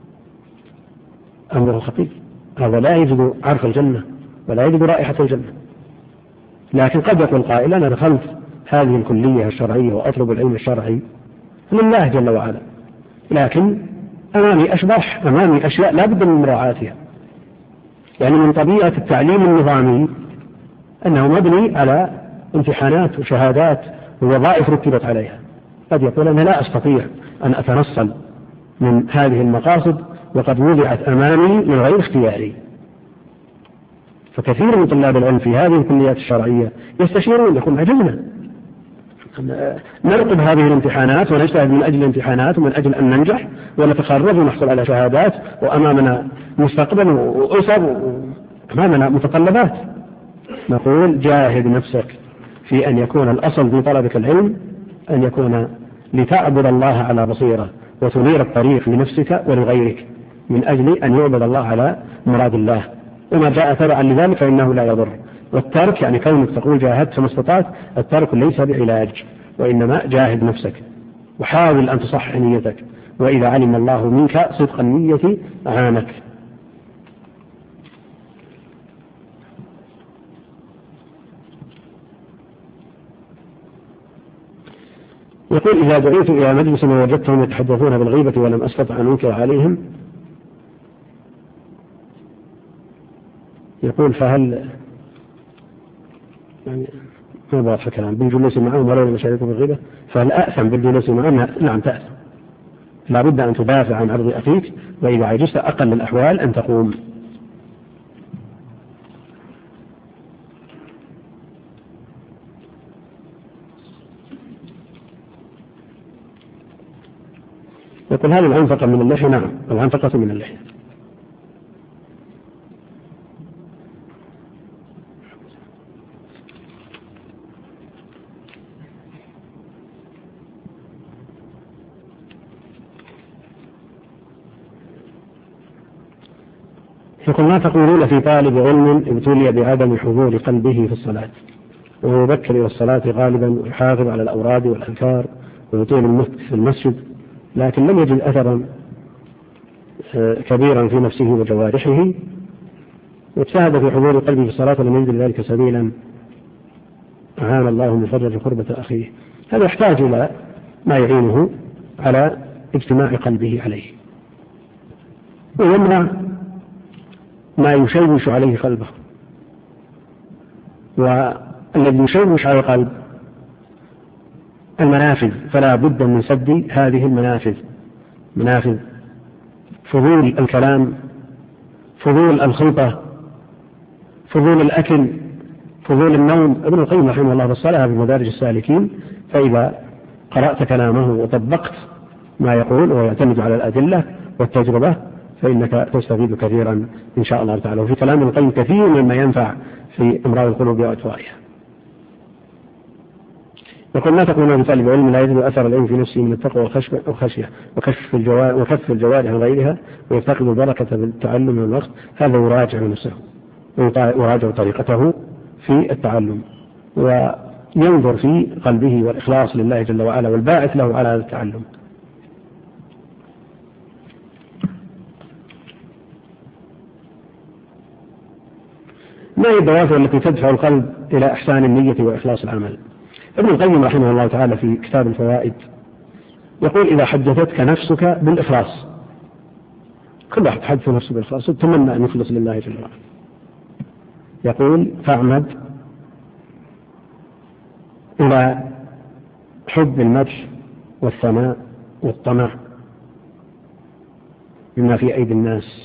أمره خطير. هذا لا يجد عرف الجنة ولا يجد رائحة الجنة. لكن قد يقول قائل: أنا دخلت هذه الكلية الشرعية وأطلب العلم الشرعي لله جل وعلا، لكن أمامي أشياء لا بد من مراعاتها. يعني من طبيعة التعليم النظامي أنه مبني على امتحانات وشهادات ووظائف رتبت عليها. قد يقول: أنا لا أستطيع أن أتنصل من هذه المقاصد وقد وضعت أمامي من غير اختياري. فكثير من طلاب العلم في هذه الكليات الشرعية يستشيرون، يقول: عجزنا نرقب هذه الامتحانات ونجتهد من أجل الامتحانات ومن أجل أن ننجح ونتخرج ونحصل على شهادات، وأمامنا مستقبل وأسر وأمامنا متطلبات. نقول: جاهد نفسك في أن يكون الأصل في طلبك العلم أن يكون لتعبد الله على بصيرة وتنير الطريق لنفسك ولغيرك من أجل أن يعبد الله على مراد الله، وما جاء تبعا لذلك فإنه لا يضر. والترك يعني كونك تقول جاهدت ما استطعت، الترك ليس بعلاج، وإنما جاهد نفسك وحاول أن تصحح نيتك، وإذا علم الله منك صدق النية أعانك. يقول إذا دعيت إلى مجلس ووجدتهم يتحدثون بالغيبة ولم أستطع أن أنكر عليهم، يقول فهل يعني ما واضح الكلام بالجلوس معهم ولو لم يشاركوا بالغيبة، فهل أأثم بالجلوس معهم؟ نعم تأثم، لا بد أن تدافع عن عرض أخيك، وإذا عجزت أقل الأحوال أن تقوم. يقول هل العنفقة من اللحية؟ نعم العنفقة من اللحية. يقول ما تقولون في طالب علم ابتلي بعدم حضور قلبه في الصلاة، وهو يبكر إلى الصلاة غالبا ويحافظ على الأوراد والأذكار ويطيل في المسجد، لكن لم يجد أثرا كبيرا في نفسه وجوارحه، واجتهد في حضور قلبه في الصلاة ولم يجد ذلك سبيلا، أعان الله من فرج كربة أخيه. هذا يحتاج إلى ما يعينه على اجتماع قلبه عليه، ويمنع ما يشوش عليه قلبه. والذي يشوش على القلب المنافذ، فلا بد من سد هذه المنافذ، منافذ فضول الكلام، فضول الخلطة، فضول الأكل، فضول النوم. ابن القيم رحمه الله فصلها في مدارج السالكين، فإذا قرأت كلامه وطبقت ما يقول ويعتمد على الأدلة والتجربة فإنك تستفيد كثيرا إن شاء الله تعالى. وفي كلام ابن القيم كثير مما ينفع في أمراض القلوب وأدوائها. يقول ما تقولون لطالب علم لا يجد أثر العلم في نفسه من التقوى والخشية وكف الجوارح عن غيرها ويفتقد البركة بالتعلم والوقت، هذا يراجع نفسه ويراجع طريقته في التعلم، وينظر في قلبه والإخلاص لله جل وعلا والباعث له على هذا التعلم. ما هي الدوافع التي تدفع القلب إلى إحسان النية وإخلاص العمل؟ ابن القيم رحمه الله تعالى في كتاب الفوائد يقول إذا حدثتك نفسك بالإخلاص، كل واحد حدث نفسه بالإخلاص تتمنى أن يخلص لله جل وعلا، يقول فاعمد إلى حب المدح والثناء والطمع بما في أيدي الناس،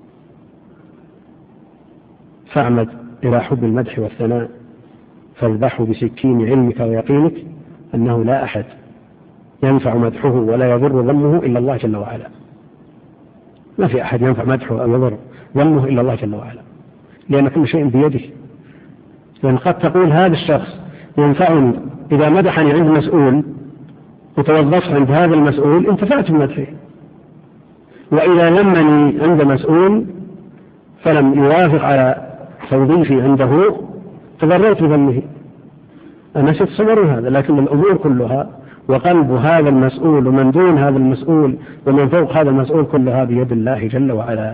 فاعمد إلى حب المدح والثناء فاذبحه بسكين علمك ويقينك أنه لا أحد ينفع مدحه ولا يضر ذمه إلا الله جل وعلا. ما في أحد ينفع مدحه أو يضر ذمه إلا الله جل وعلا، لأن كل شيء بيده. لأن قد تقول هذا الشخص ينفعني إذا مدحني عند مسؤول وتوظفت عند هذا المسؤول انتفعت بمدحه، وإذا لمني عند مسؤول فلم يوافق على توظيفي عنده تضررت بذمه. أنا ستصبر هذا، لكن الأمور كلها وقلب هذا المسؤول ومن دون هذا المسؤول ومن فوق هذا المسؤول كلها بيد الله جل وعلا.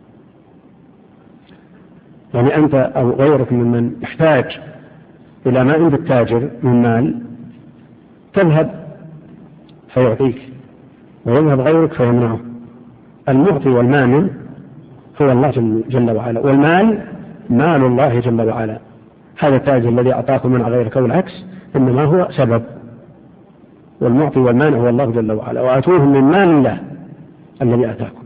يعني أنت أو غيرك ممن يحتاج إلى ما عند التاجر من مال تذهب فيعطيك ويذهب غيرك فيمنعه. المعطي والمانع هو الله جل وعلا، والمال مال الله جل وعلا. هذا التاجر الذي أعطاكم من غيرك والعكس إنما هو سبب، والمعطي والمانع هو الله جل وعلا، وآتوهم من مال الله الذي آتاكم.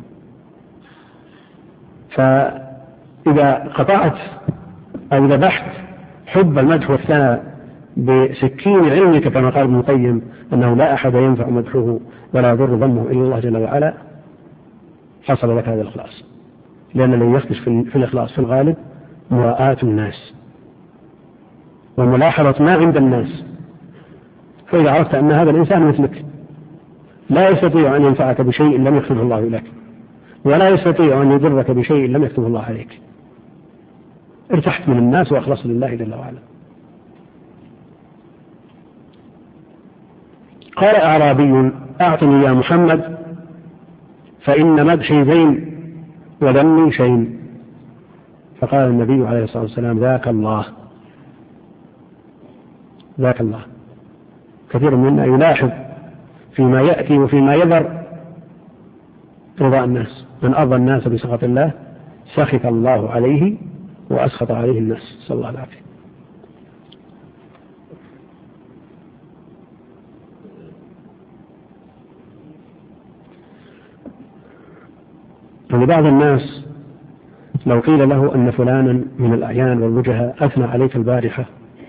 فإذا قطعت أو ذبحت حب المدح والثناء بسكين علمك كما قال ابن القيم أنه لا أحد ينفع مدحه ولا يضر ذمه إلا الله جل وعلا، حصل لك هذا الإخلاص. لأن الذي يخدش في الإخلاص في الغالب مراءاة الناس وملاحظة ما عند الناس. فإذا عرفت أن هذا الإنسان مثلك لا يستطيع أن ينفعك بشيء لم يخفضه الله لك، ولا يستطيع أن يضرك بشيء لم يكتبه الله عليك. ارتحت من الناس وأخلصت لله جل وعلا. قال أعرابي: أعطني يا محمد فإن مدحي زين وذمي شين. فقال النبي عليه الصلاة والسلام: ذاك الله، ذاك الله. كثير منا يلاحظ فيما يأتي وفيما يذر رضاء الناس. من أرضى الناس بسخط الله سخط الله عليه وأسخط عليه الناس، صلى الله العافية. ولبعض الناس لو قيل له أن فلانا من الأعيان والوجهاء أثنى عليك البارحة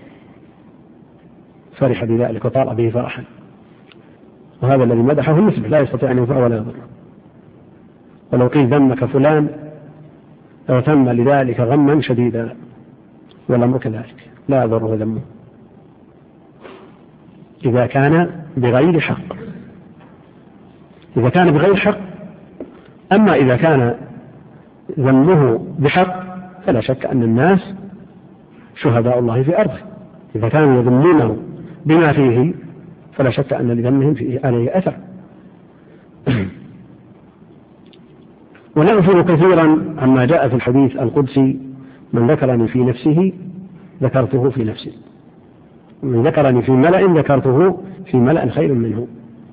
فرح بذلك وطال به فرحا، وهذا الذي مدحه مثله لا يستطيع أن ينفع ولا يضر. ولو قيل ذمك فلان اغتم لذلك غما شديدا، والأمر كذلك لا يضره ذمه إذا كان بغير حق، إذا كان بغير حق. أما إذا كان ذمه بحق فلا شك أن الناس شهداء الله في أرضه. إذا كانوا يذمونه بما فيه فلا شك أن لذمهم فيه عليه أثر. ونغفر كثيرا عما جاء في الحديث القدسي: من ذكرني في نفسه ذكرته في نفسي، ومن ذكرني في ملأ ذكرته في ملأ خير منه.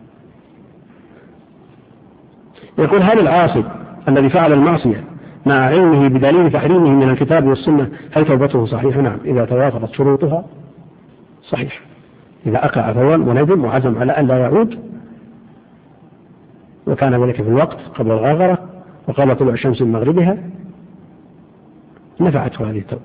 يقول: هل العاصي الذي فعل المعصية مع علمه بدليل تحريمه من الكتاب والسنة هل توبته صحيحة؟ نعم، إذا توافرت شروطها صحيح. إذا أقع فورا وندم وعزم على أن لا يعود، وكان ذلك في الوقت قبل الغاغرة وقبل طلوع الشمس من مغربها، نفعته هذه التوبة.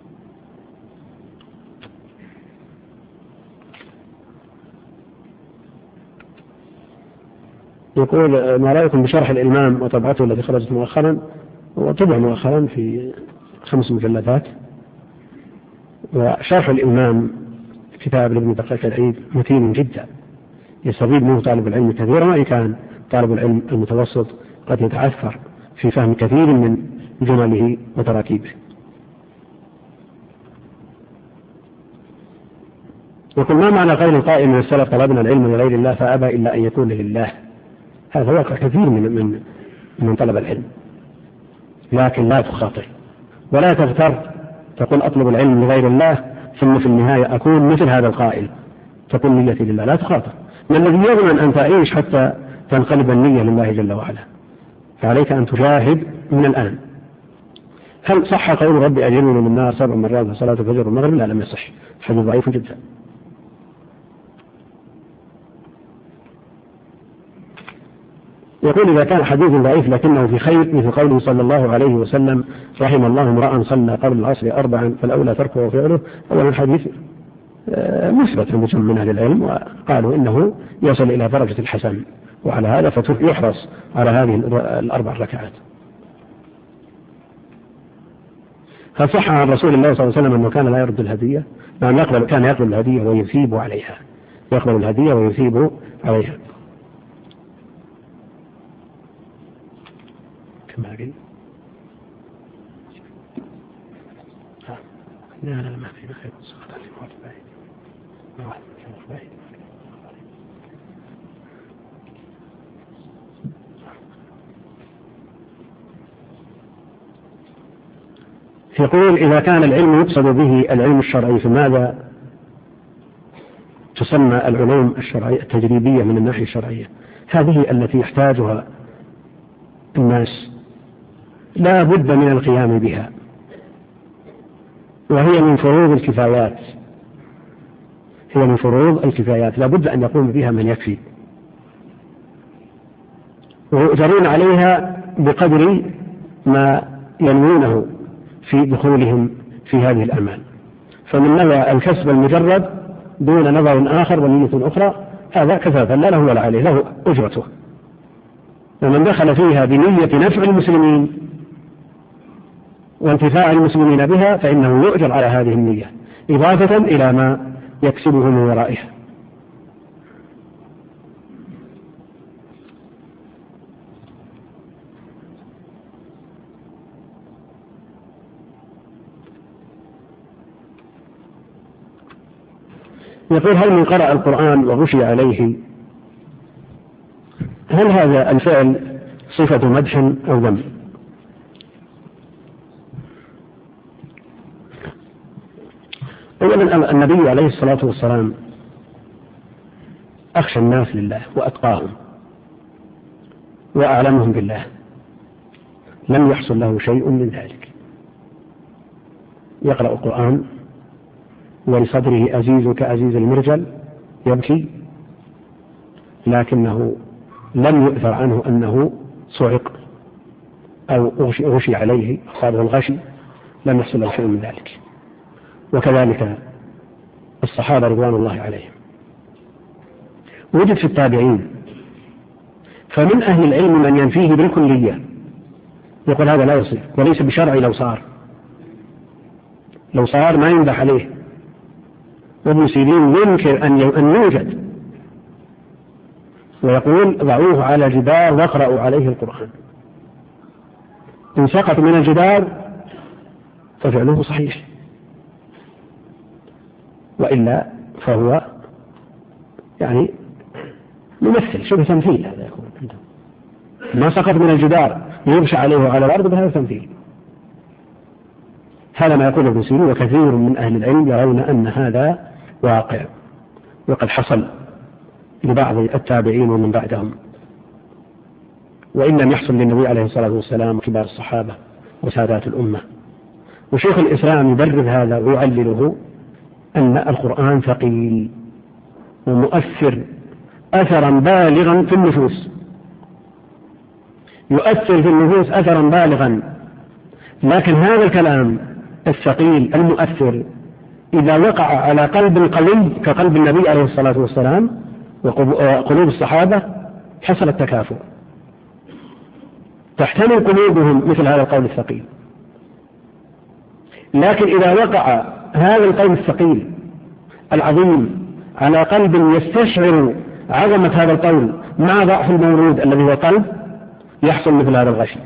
يقول: ما رأيكم بشرح الإمام وطبعته التي خرجت مؤخرا، وطبع مؤخرا في 5 مجلدات. وشرح الإمام كتاب لابن دقيق العيد متين جدا، يستفيد منه طالب العلم كثيرا، وإن كان طالب العلم المتوسط قد يتعثر في فهم كثير من جمله وتراكيبه. يقول: ما معنى قول القائل من السلف: طلبنا العلم لغير الله فأبى إلا أن يكون لله؟ هذا واقع كثير من طلب العلم، لكن لا تخاطر ولا تغتر تقول أطلب العلم لغير الله ثم في النهاية أكون مثل هذا القائل تقول نيتي لله. لا تخاطر. ما الذي يضمن أن تعيش حتى تنقلب النية لله جل وعلا؟ فعليك أن تجاهد من الآن. هل صح قول ربي أجرني من النار 7 مرات في صلاة الفجر والمغرب؟ لا، لم يصح، حديث ضعيف جدا. يقول: إذا كان حديث ضعيف لكنه في خير مثل قوله صلى الله عليه وسلم: رحم الله امرأ صلى قبل العصر 4 فالأولى تركه وفعله. أولا الحديث مثبت عند جمع من أهل العلم، وقالوا إنه يصل إلى درجة الحسن، وعلى هذا فيحرص على هذه 4 ركعات. هل صح عن رسول الله صلى الله عليه وسلم أنه كان لا يرد الهدية؟ نعم، كان يقبل الهدية ويثيب عليها، يقبل الهدية ويثيب عليها. كما قلت لا ما في خير الصلاة يقول: إذا كان العلم يقصد به العلم الشرعي فماذا تسمى العلوم الشرعية التجريبية من الناحية الشرعية؟ هذه التي يحتاجها الناس لا بد من القيام بها، وهي من فروض الكفايات، هي من فروض الكفايات، لا بد أن يقوم بها من يكفي، ويؤجرون عليها بقدر ما ينوونه في دخولهم في هذه الأعمال. فمن نوى الكسب المجرد دون نظر آخر ونية أخرى هذا كفافا لا له ولا عليه، له أجرته. ومن دخل فيها بنية نفع المسلمين وانتفاع المسلمين بها فإنه يؤجر على هذه النية إضافة إلى ما يكسبه من ورائها. يقول: هل من قرأ القرآن وغشي عليه هل هذا الفعل صفة مدح أو ذم؟ أولا النبي عليه الصلاة والسلام أخشى الناس لله وأتقاهم وأعلمهم بالله، لم يحصل له شيء من ذلك. يقرأ القرآن ولصدره أزيز كأزيز المرجل يبكي، لكنه لم يؤثر عنه أنه صعق أو غشي عليه أصابه الغشي، لم يحصل له شيء من ذلك. وكذلك الصحابة رضوان الله عليهم. وجد في التابعين، فمن أهل العلم من ينفيه بالكلية، يقول هذا لا يصير وليس بشرعي، لو صار ما ينبح عليه. وابن سيرين ينكر أن يوجد، ويقول: ضعوه على جدار واقرأوا عليه القرآن. إن سقط من الجدار ففعله صحيح، وإلا فهو يعني ممثل، شبه تمثيل. هذا يكون ما سقط من الجدار يغشى عليه على الأرض، بهذا تمثيل. هذا ما يقول ابن سيرين، وكثير من أهل العلم يرون أن هذا واقع وقد حصل لبعض التابعين ومن بعدهم، وإن لم يحصل للنبي عليه الصلاة والسلام وكبار الصحابة وسادات الأمة. وشيخ الإسلام يبرر هذا ويعلله أن القرآن ثقيل ومؤثر أثرا بالغا في النفوس، يؤثر في النفوس أثرا بالغا. لكن هذا الكلام الثقيل المؤثر إذا وقع على قلب قوي كقلب النبي عليه الصلاة والسلام وقلوب الصحابة حصل التكافؤ، تحتمل قلوبهم مثل هذا القول الثقيل. لكن إذا وقع هذا القول الثقيل العظيم على قلب يستشعر عظمة هذا القول مع ضعف المورود الذي هو قلب، يحصل مثل هذا الغشي.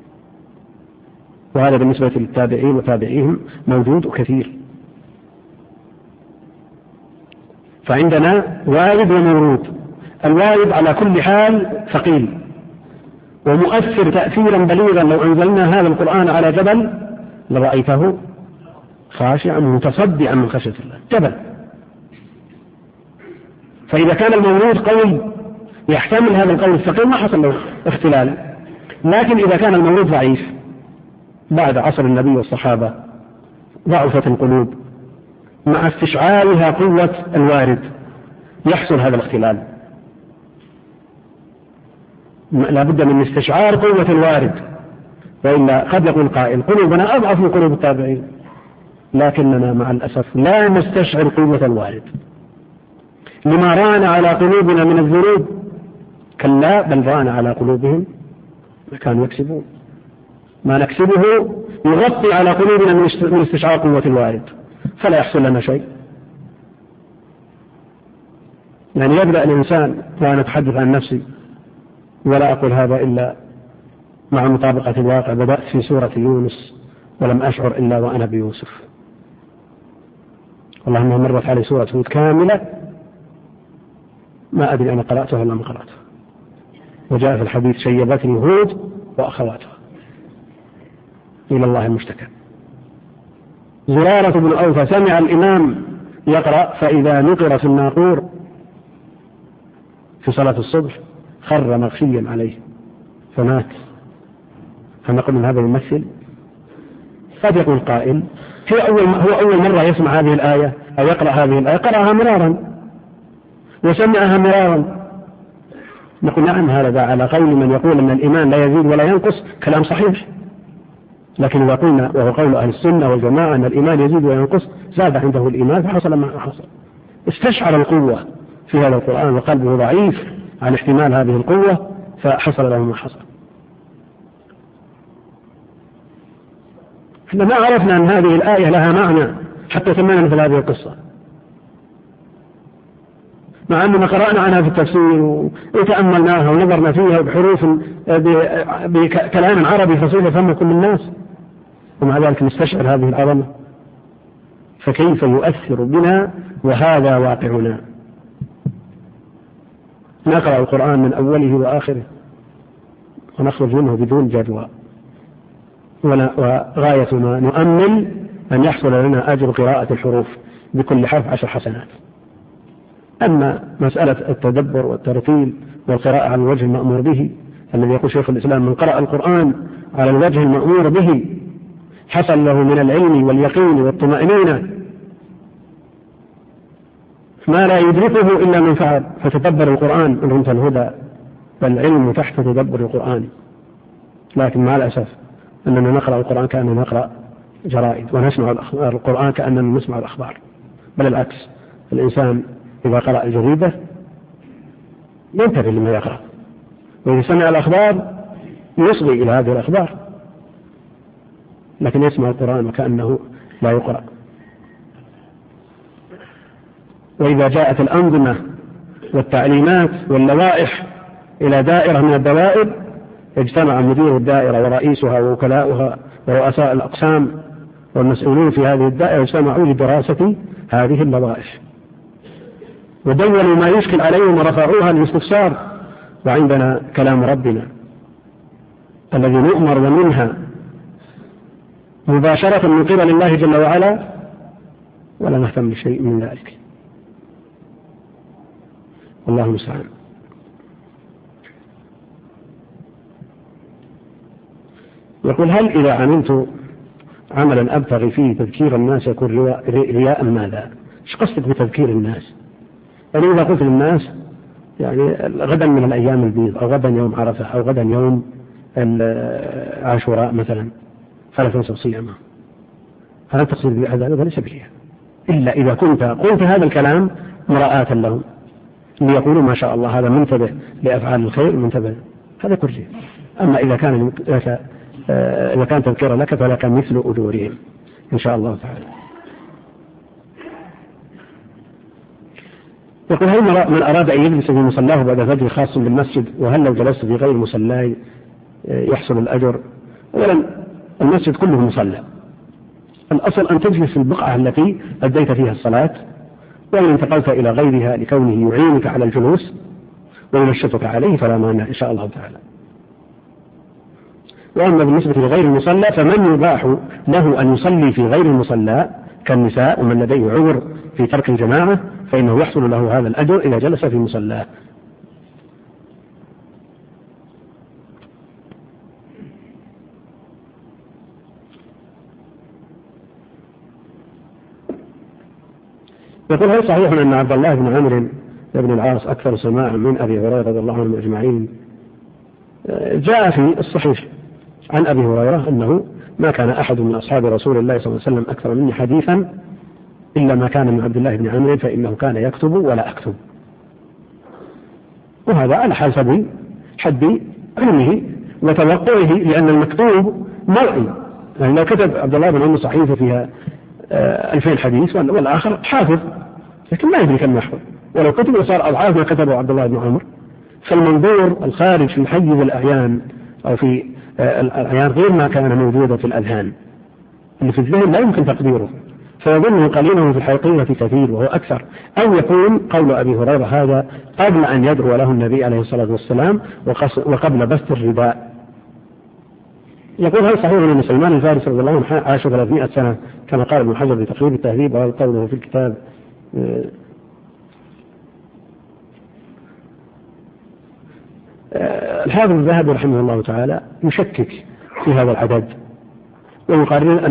وهذا بالنسبة للتابعين وتابعيهم موجود وكثير. فعندنا وارد ومورود. الوارد على كل حال ثقيل ومؤثر تأثيرا بليغا. لو أنزلنا هذا القرآن على جبل لرأيته خاشعا متصدعا من خشية الله، جبل. فإذا كان المورود قوي يحتمل هذا القول الثقيل ما حصل له اختلال. لكن إذا كان المورود ضعيف بعد عصر النبي والصحابة ضعفت القلوب مع استشعارها قوة الوارد، يحصل هذا الاختلال. لا بد من استشعار قوة الوارد، وإلا قد يقول قائل: قلوبنا أضعف من قلوب التابعين، لكننا مع الأسف لا نستشعر قوة الوارد لما ران على قلوبنا من الذنوب. كلا بل ران على قلوبهم ما كانوا يكسبون. ما نكسبه يغطي على قلوبنا من استشعار قوة الوارد، فلا يحصل لنا شيء. يعني يبدأ الإنسان، وأنا أتحدث عن نفسي ولا أقول هذا إلا مع مطابقة الواقع، بدأت في سورة يونس ولم أشعر إلا وأنا بيوسف. والله ما مرت علي سورة هود كاملة ما أدري أنا قرأتها ولا ما قرأتها. وجاء في الحديث: شيبتني هود وأخواتها إلى الله المشتكى. زرارة بن أوفى سمع الإمام يقرأ فإذا نقر في الناقور في صلاة الصبح خر مغشيا عليه فمات. فنقول من هذا الممثل. قد يقول قائل: هو أول مرة يسمع هذه الآية أو يقرأ هذه الآية، قرأها مرارا وسمعها مرارا. نقول: نعم، هذا على قول من يقول أن الإيمان لا يزيد ولا ينقص، كلام صحيح. لكن إذا قلنا وهو قول أهل السنة والجماعة أن الإيمان يزيد وينقص، زاد عنده الإيمان فحصل ما حصل. استشعر القوة في هذا القرآن وقلبه ضعيف عن احتمال هذه القوة فحصل له ما حصل. احنا ما عرفنا أن هذه الآية لها معنى حتى سمعنا مثل هذه القصة، مع أننا قرأنا عنها في التفسير وتأملناها ونظرنا فيها بحروف بكلام عربي فصيح يفهم كل الناس، ومع ذلك نستشعر هذه العظمة. فكيف يؤثر بنا وهذا واقعنا؟ نقرأ القرآن من أوله وآخره ونخرج منه بدون جدوى، وغاية ما نؤمل أن يحصل لنا أجر قراءة الحروف بكل حرف 10 حسنات. أما مسألة التدبر والترتيل والقراءة على الوجه المأمور به الذي يقول شيخ الإسلام من قرأ القرآن على الوجه المأمور به حصل له من العلم واليقين والطمأنينة ما لا يدركه إلا من فعل. فتدبر القرآن إن رمت الهدى، فالعلم تحت تدبر القرآن. لكن مع الأسف أننا نقرأ القرآن كأننا نقرأ جرائد، ونسمع القرآن كأننا نسمع الأخبار، بل العكس. الإنسان إذا قرأ الجريدة ينتبه لما يقرأ، وإذا سمع الأخبار يصغي إلى هذه الأخبار، لكن يسمع القرآن وكأنه لا يقرأ. وإذا جاءت الأنظمة والتعليمات واللوائح إلى دائرة من الدوائر اجتمع مدير الدائرة ورئيسها ووكلاؤها ورؤساء الأقسام والمسؤولين في هذه الدائرة اجتمعوا لدراسة هذه اللوائح ودونوا ما يشكل عليهم ورفعوها للاستفسار. وعندنا كلام ربنا الذي نؤمر ومنها مباشرة من قبل الله جل وعلا، ولا نهتم بشيء من ذلك. والله المستعان. يقول هل إذا عملت عملا أبتغي فيه تذكير الناس يكون رياء ماذا؟ ايش قصدك بتذكير الناس؟ يعني إذا قلت للناس يعني غدا من الأيام البيض أو غدا يوم عرفة أو غدا يوم عاشوراء مثلا فلا تنسوا صيامه، هل تقصد بهذا؟ هذا ليس برياء، إلا إذا كنت قلت هذا الكلام مراءة لهم ليقولوا ما شاء الله هذا منتبه لأفعال الخير منتبه، هذا كله. أما إذا كان تذكير لك فلك مثل أجورهم إن شاء الله تعالى. يقول هل من أراد أن يجلس في مصلاه بعد فجر خاص بالمسجد، وهل لو جلست في غير مصلاه يحصل الأجر؟ أولا المسجد كله مصلى، الأصل أن تجلس في البقعة التي أديت فيها الصلاة، وإن انتقلت إلى غيرها لكونه يعينك على الجلوس وينشطك عليه فلا مانع إن شاء الله تعالى. وأما بالنسبة لغير المصلى فمن يباح له أن يصلي في غير المصلى كالنساء ومن لديه عذر في ترك الجماعة فإنه يحصل له هذا الأجر إذا جلس في مصلاه. يقول هل صحيح أن عبد الله بن عمرو بن العاص أكثر سماعا من أبي هريرة رضي الله عنهم أجمعين؟ جاء في الصحيح عن أبي هريرة أنه ما كان أحد من أصحاب رسول الله صلى الله عليه وسلم أكثر مني حديثا إلا ما كان من عبد الله بن عمرو فإنه كان يكتب ولا أكتب، وهذا على حسب حد علمه وتوقعه، لأن المكتوب مرئي. يعني لو كتب عبد الله بن عمرو صحيفة فيها 2000 حديث والآخر حافظ لكن ما يدري كم يحفظ، ولو كتب وصار أضعاف ما كتبه عبد الله بن عمرو. فالمنظور الخارج في حيز الأعيان أو في الأعيان غير ما كان موجودا في الأذهان، اللي في الذهن لا يمكن تقديره، فيظنه قليلا في الحقيقة كثير وهو أكثر. أو يكون قول أبي هريرة هذا قبل أن يدعو له النبي عليه الصلاة والسلام وقبل بث الرداء. يقول هل صحيح أن سلمان الفارسي رضي الله عنه عاش 300 سنة كما قال ابن حجر بتقريب التهذيب، وهذا قوله في الكتاب الحافظ الذهبي رحمه الله تعالى يشكك في هذا العدد ويقرر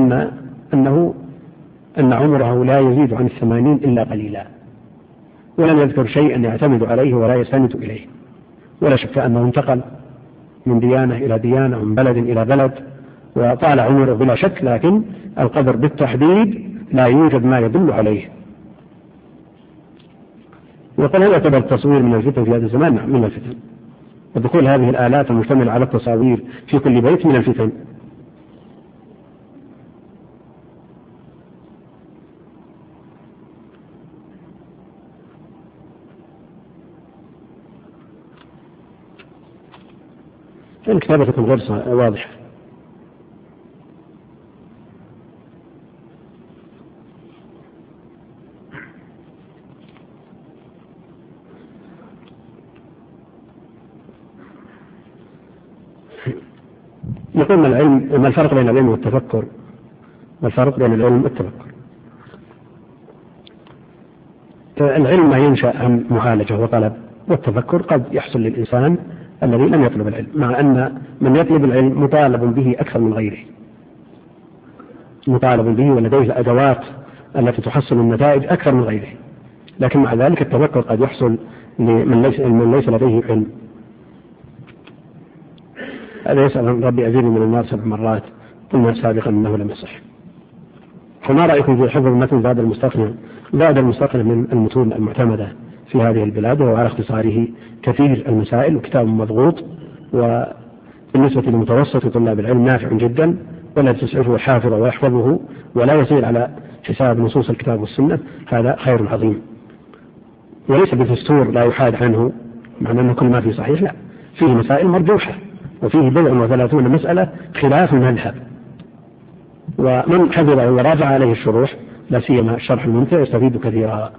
أن عمره لا يزيد عن 80 إلا قليلا، ولم يذكر شيئا يعتمد عليه ولا يستند إليه. ولا شك أنه انتقل من ديانة إلى ديانة ومن بلد إلى بلد وطال عمره بلا شك، لكن القدر بالتحديد لا يوجد ما يدل عليه. وقال هل يعتبر التصوير من الفتن في هذا الزمان؟ نعم من الفتن، ودخول هذه الآلات المشتملة على التصاوير في كل بيت من الفتن. الكتابة تكون غير واضحة. يقول ما الفرق بين العلم والتفكر؟ ما الفرق بين العلم والتفكر؟ العلم ما ينشأ عن معالجة وطلب، والتفكر قد يحصل للإنسان الذي لم يطلب العلم، مع أن من يطلب العلم مطالب به أكثر من غيره، مطالب به ولديه الأدوات التي تحصل النتائج أكثر من غيره، لكن مع ذلك التفكر قد يحصل لمن ليس لديه علم. هذا يسأل ربي أزيد من النار 7 مرات، قلنا سابقا أنه لم يصح. فما رأيكم في حفظ متن زاد المستقنع؟ زاد المستقنع من المتون المعتمدة في هذه البلاد، وهو على اختصاره كثير المسائل وكتاب مضغوط، وبالنسبة لمتوسط طلاب العلم نافع جدا، ولا تسعفه حافظه ويحفظه ولا يسير على حساب نصوص الكتاب والسنة، هذا خير عظيم. وليس بالدستور لا يحاد عنه، معنى أنه كل ما فيه صحيح، لا، فيه مسائل مرجوحة، وفيه 37 مسألة خلاف المذهب، ومن حفظه وراجع عليه الشروح لا سيما الشرح الممتع يستفيد كثيرا.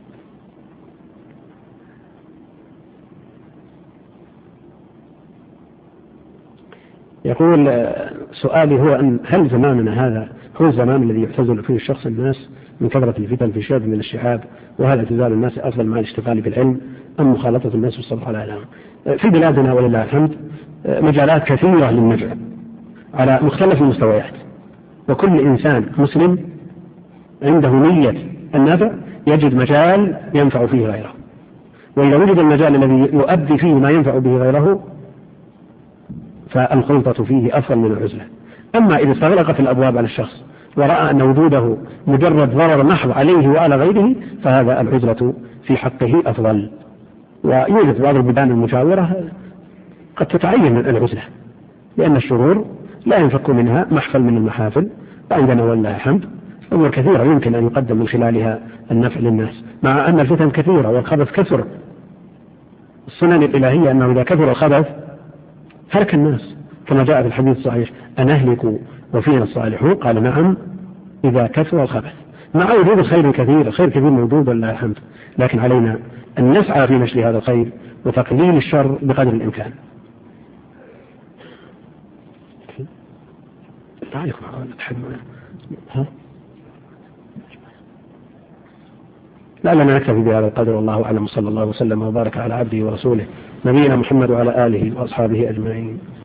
يقول سؤالي هو أن هل زماننا هذا هو الزمان الذي يعتزل فيه الشخص الناس من كثرة الفتن في شيء من الشعاب، وهذا اعتزال الناس أفضل مع الاشتغال بالعلم أم مخالطة الناس والصبر على العلم؟ في بلادنا ولله الحمد مجالات كثيرة للنفع على مختلف المستويات، وكل إنسان مسلم عنده نية النفع يجد مجال ينفع فيه غيره، وإذا وجد المجال الذي يؤدي فيه ما ينفع به غيره فالخلطة فيه أفضل من العزلة. أما إذا استغلقت الأبواب على الشخص ورأى أن وجوده مجرد ضرر محض عليه وعلى غيره، فهذا العزلة في حقه أفضل. ويوجد بعض البلدان المجاورة قد تتعين العزلة، لأن الشرور لا ينفك منها محفل من المحافل، وعندنا ولله الحمد أمور كثيرة يمكن أن يقدم من خلالها النفع للناس، مع أن الفتن كثيرة والخبث كثر. السنن الإلهية أنه إذا كثر الخبث هلك الناس، كما جاء في الحديث الصحيح: أنهلك وفينا الصالحون؟ قال نعم إذا كثر الخبث. مع وجود الخير الكثير، الخير كثير موجود ولله الحمد، لكن علينا أن نسعى في نشر هذا الخير وتقليل الشر بقدر الإمكان. لعلنا نكتفي بهذا القدر، والله أعلم، صلى الله وسلم وبارك على عبده ورسوله نبينا محمد وعلى آله وأصحابه أجمعين.